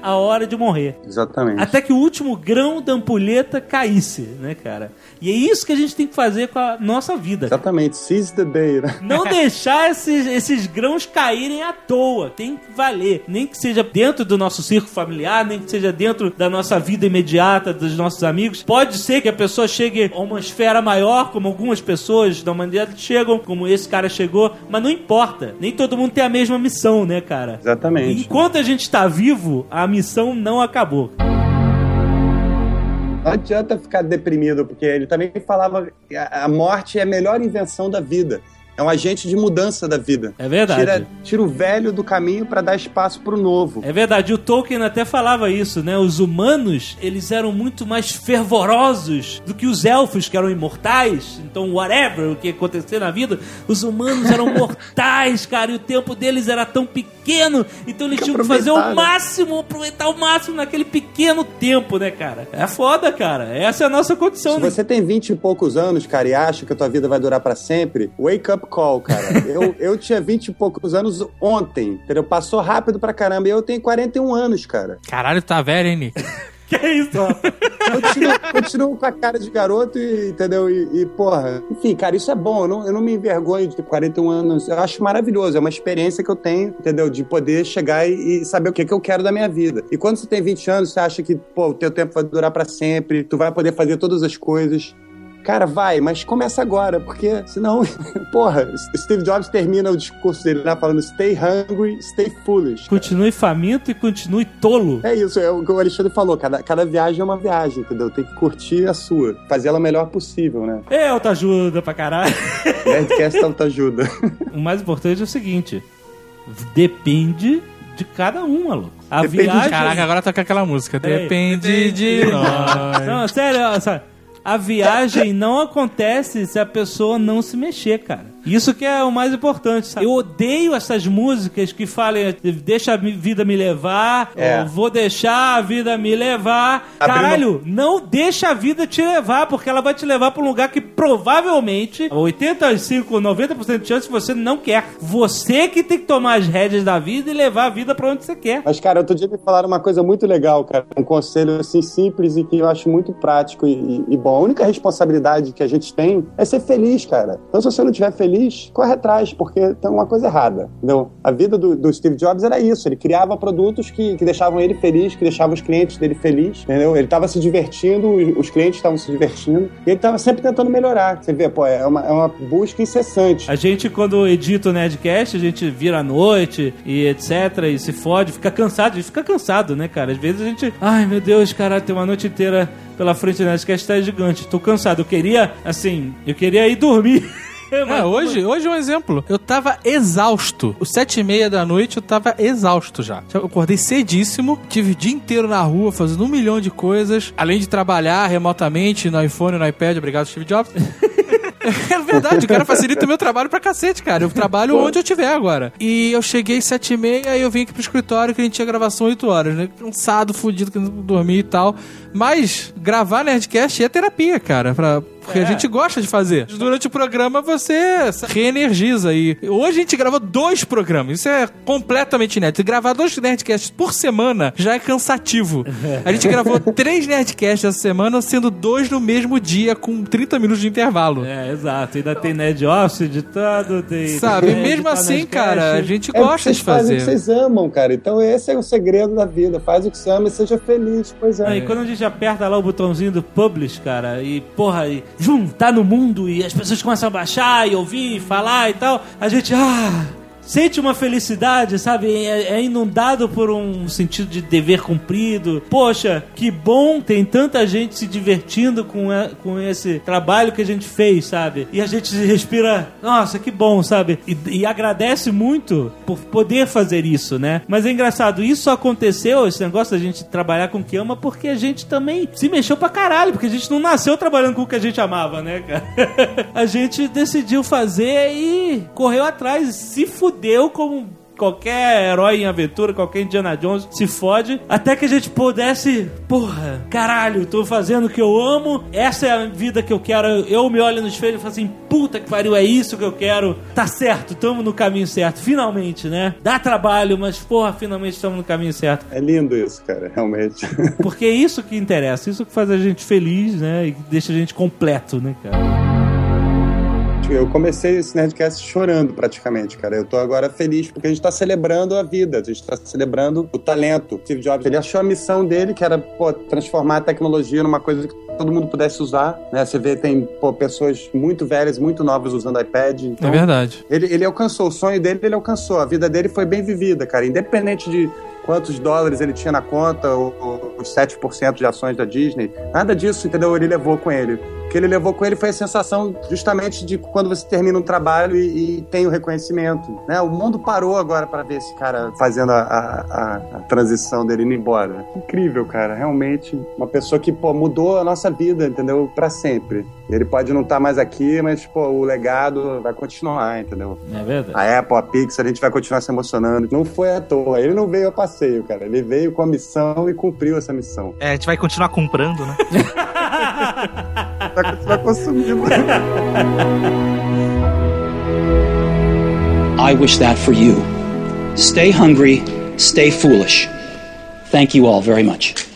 a hora de morrer. Exatamente. Até que o último grão da ampulheta caísse, né, cara? E é isso que a gente tem que fazer com a nossa vida. Exatamente. Seize the day, né? Não deixar esses, esses grãos caírem à toa. Tem que valer. Nem que seja dentro do nosso círculo familiar, nem que seja dentro da nossa vida imediata, dos nossos amigos. Pode ser que a pessoa chegue a uma esfera maior, como algumas pessoas da humanidade chegam, como esse cara chegou, mas não importa. Nem todo mundo tem a mesma missão, né, cara? Exatamente. Enquanto a gente está vivo, a missão não acabou. Não adianta ficar deprimido, porque ele também falava que a morte é a melhor invenção da vida. É um agente de mudança da vida. É verdade. Tira, tira o velho do caminho para dar espaço pro novo. É verdade. O Tolkien até falava isso, né? Os humanos, eles eram muito mais fervorosos do que os elfos, que eram imortais. Então, whatever o que acontecer na vida, os humanos eram mortais, cara. E o tempo deles era tão pequeno. Então, eles tinham que fazer o máximo, aproveitar o máximo naquele pequeno tempo, né, cara? É foda, cara. Essa é a nossa condição. Se né? você tem vinte e poucos anos, cara, e acha que a tua vida vai durar para sempre, wake up call, cara. Eu, eu tinha vinte e poucos anos ontem, entendeu? Passou rápido pra caramba. E eu tenho quarenta e um anos, cara. Caralho, tá velho, hein, Nick? Que é isso, ó? Continuo, continuo com a cara de garoto, e, entendeu? E, e, porra, enfim, cara, isso é bom. Eu não, eu não me envergonho de ter quarenta e um anos. Eu acho maravilhoso. É uma experiência que eu tenho, entendeu? De poder chegar e, e saber o que, que eu quero da minha vida. E quando você tem vinte anos, você acha que, pô, o teu tempo vai durar pra sempre, tu vai poder fazer todas as coisas. Cara, vai, mas começa agora, porque senão, porra, Steve Jobs termina o discurso dele lá falando stay hungry, stay foolish. Cara. Continue faminto e continue tolo. É isso, é o que o Alexandre falou, cada, cada viagem é uma viagem, entendeu? Tem que curtir a sua, fazer ela o melhor possível, né? É, autoajuda pra caralho. Nerdcast autoajuda. O mais importante é o seguinte, depende de cada um, maluco. A Depende viagem... de... Caraca, agora toca aquela música. Depende, Depende de nós. Não, sério, olha só. A viagem não acontece se a pessoa não se mexer, cara. Isso que é o mais importante, sabe? Eu odeio essas músicas que falam deixa a vida me levar, é. ou vou deixar a vida me levar. Abrindo... Caralho, não deixa a vida te levar, porque ela vai te levar pra um lugar que provavelmente oitenta e cinco, noventa por cento de chance você não quer. Você que tem que tomar as rédeas da vida e levar a vida pra onde você quer. Mas, cara, outro dia me falaram uma coisa muito legal, cara. Um conselho, assim, simples e que eu acho muito prático e, e bom. A única responsabilidade que a gente tem é ser feliz, cara. Então, se você não estiver feliz, corre atrás, porque tem uma coisa errada, entendeu? A vida do, do Steve Jobs era isso, ele criava produtos que, que deixavam ele feliz, que deixavam os clientes dele felizes, entendeu? Ele estava se divertindo, os clientes estavam se divertindo, e ele estava sempre tentando melhorar. Você vê, pô, é uma, é uma busca incessante. A gente, quando edita o Nerdcast, a gente vira à noite e etc, e se fode, fica cansado, a gente fica cansado, né, cara? Às vezes a gente, ai, meu Deus, cara, tem uma noite inteira pela frente do Nerdcast, tá gigante, tô cansado, eu queria, assim, eu queria ir dormir. É, hoje, hoje é um exemplo. Eu tava exausto. Os sete e meia da noite eu tava exausto já. Eu acordei cedíssimo, tive o dia inteiro na rua fazendo um milhão de coisas, além de trabalhar remotamente no iPhone, no iPad. Obrigado, Steve Jobs. É verdade, o cara facilita o meu trabalho pra cacete, cara. Eu trabalho onde eu estiver agora. E eu cheguei sete e meia e eu vim aqui pro escritório que a gente tinha gravação oito horas, né? Cansado, fudido, querendo dormir e tal. Mas gravar Nerdcast é terapia, cara, pra... Porque é. a gente gosta de fazer. Durante o programa você reenergiza. E hoje a gente gravou dois programas. Isso é completamente inédito. Gravar dois Nerdcasts por semana já é cansativo. A gente gravou três Nerdcasts essa semana, sendo dois no mesmo dia, com trinta minutos de intervalo. É, exato. Ainda tem Nerd Office editado, tem... Sabe? Tem mesmo assim, Nerdcast. cara, a gente é gosta de fazer. Fazem o que vocês amam, cara. Então esse é o segredo da vida. Faz o que você ama e seja feliz. Pois é. Ah, e quando a gente aperta lá o botãozinho do Publish, cara, e porra... E... Vum, tá no mundo e as pessoas começam a baixar e ouvir, e falar e tal, a gente, ah, sente uma felicidade, sabe? É, é inundado por um sentido de dever cumprido. Poxa, que bom, tem tanta gente se divertindo com, a, com esse trabalho que a gente fez, sabe? E a gente respira, nossa, que bom, sabe? E, e agradece muito por poder fazer isso, né? Mas é engraçado, isso só aconteceu, esse negócio da gente trabalhar com o que ama, porque a gente também se mexeu pra caralho, porque a gente não nasceu trabalhando com o que a gente amava, né, cara? A gente decidiu fazer e correu atrás, se fudeu deu como qualquer herói em aventura, qualquer Indiana Jones se fode, até que a gente pudesse, porra, caralho, tô fazendo o que eu amo, essa é a vida que eu quero. Eu me olho no espelho e falo assim, puta que pariu, é isso que eu quero. Tá certo, tamo no caminho certo, finalmente, né? Dá trabalho, mas porra, finalmente estamos no caminho certo. É lindo isso, cara, realmente. Porque é isso que interessa, isso que faz a gente feliz, né? E deixa a gente completo, né, cara? Eu comecei esse Nerdcast chorando praticamente, cara. Eu tô agora feliz porque a gente tá celebrando a vida, a gente tá celebrando o talento. Steve Jobs, ele achou a missão dele, que era, pô, transformar a tecnologia numa coisa que todo mundo pudesse usar, né? Você vê, tem, pô, pessoas muito velhas, muito novas usando iPad. Então, é verdade. Ele, ele alcançou, o sonho dele, ele alcançou. A vida dele foi bem vivida, cara. Independente de quantos dólares ele tinha na conta, ou, os sete por cento de ações da Disney, nada disso, entendeu? Ele levou com ele. O que ele levou com ele foi a sensação justamente de quando você termina um trabalho e, e tem o reconhecimento, né? O mundo parou agora para ver esse cara fazendo a, a, a transição dele indo embora. Incrível, cara. Realmente uma pessoa que, pô, mudou a nossa vida, entendeu? Para sempre. Ele pode não estar mais aqui, mas, pô, o legado vai continuar, entendeu? É verdade. A Apple, a Pixar, a gente vai continuar se emocionando. Não foi à toa. Ele não veio a passeio, cara. Ele veio com a missão e cumpriu essa missão. É, a gente vai continuar comprando, né? Vai continuar consumindo. I wish that for you. Stay hungry, stay foolish. Thank you all very much.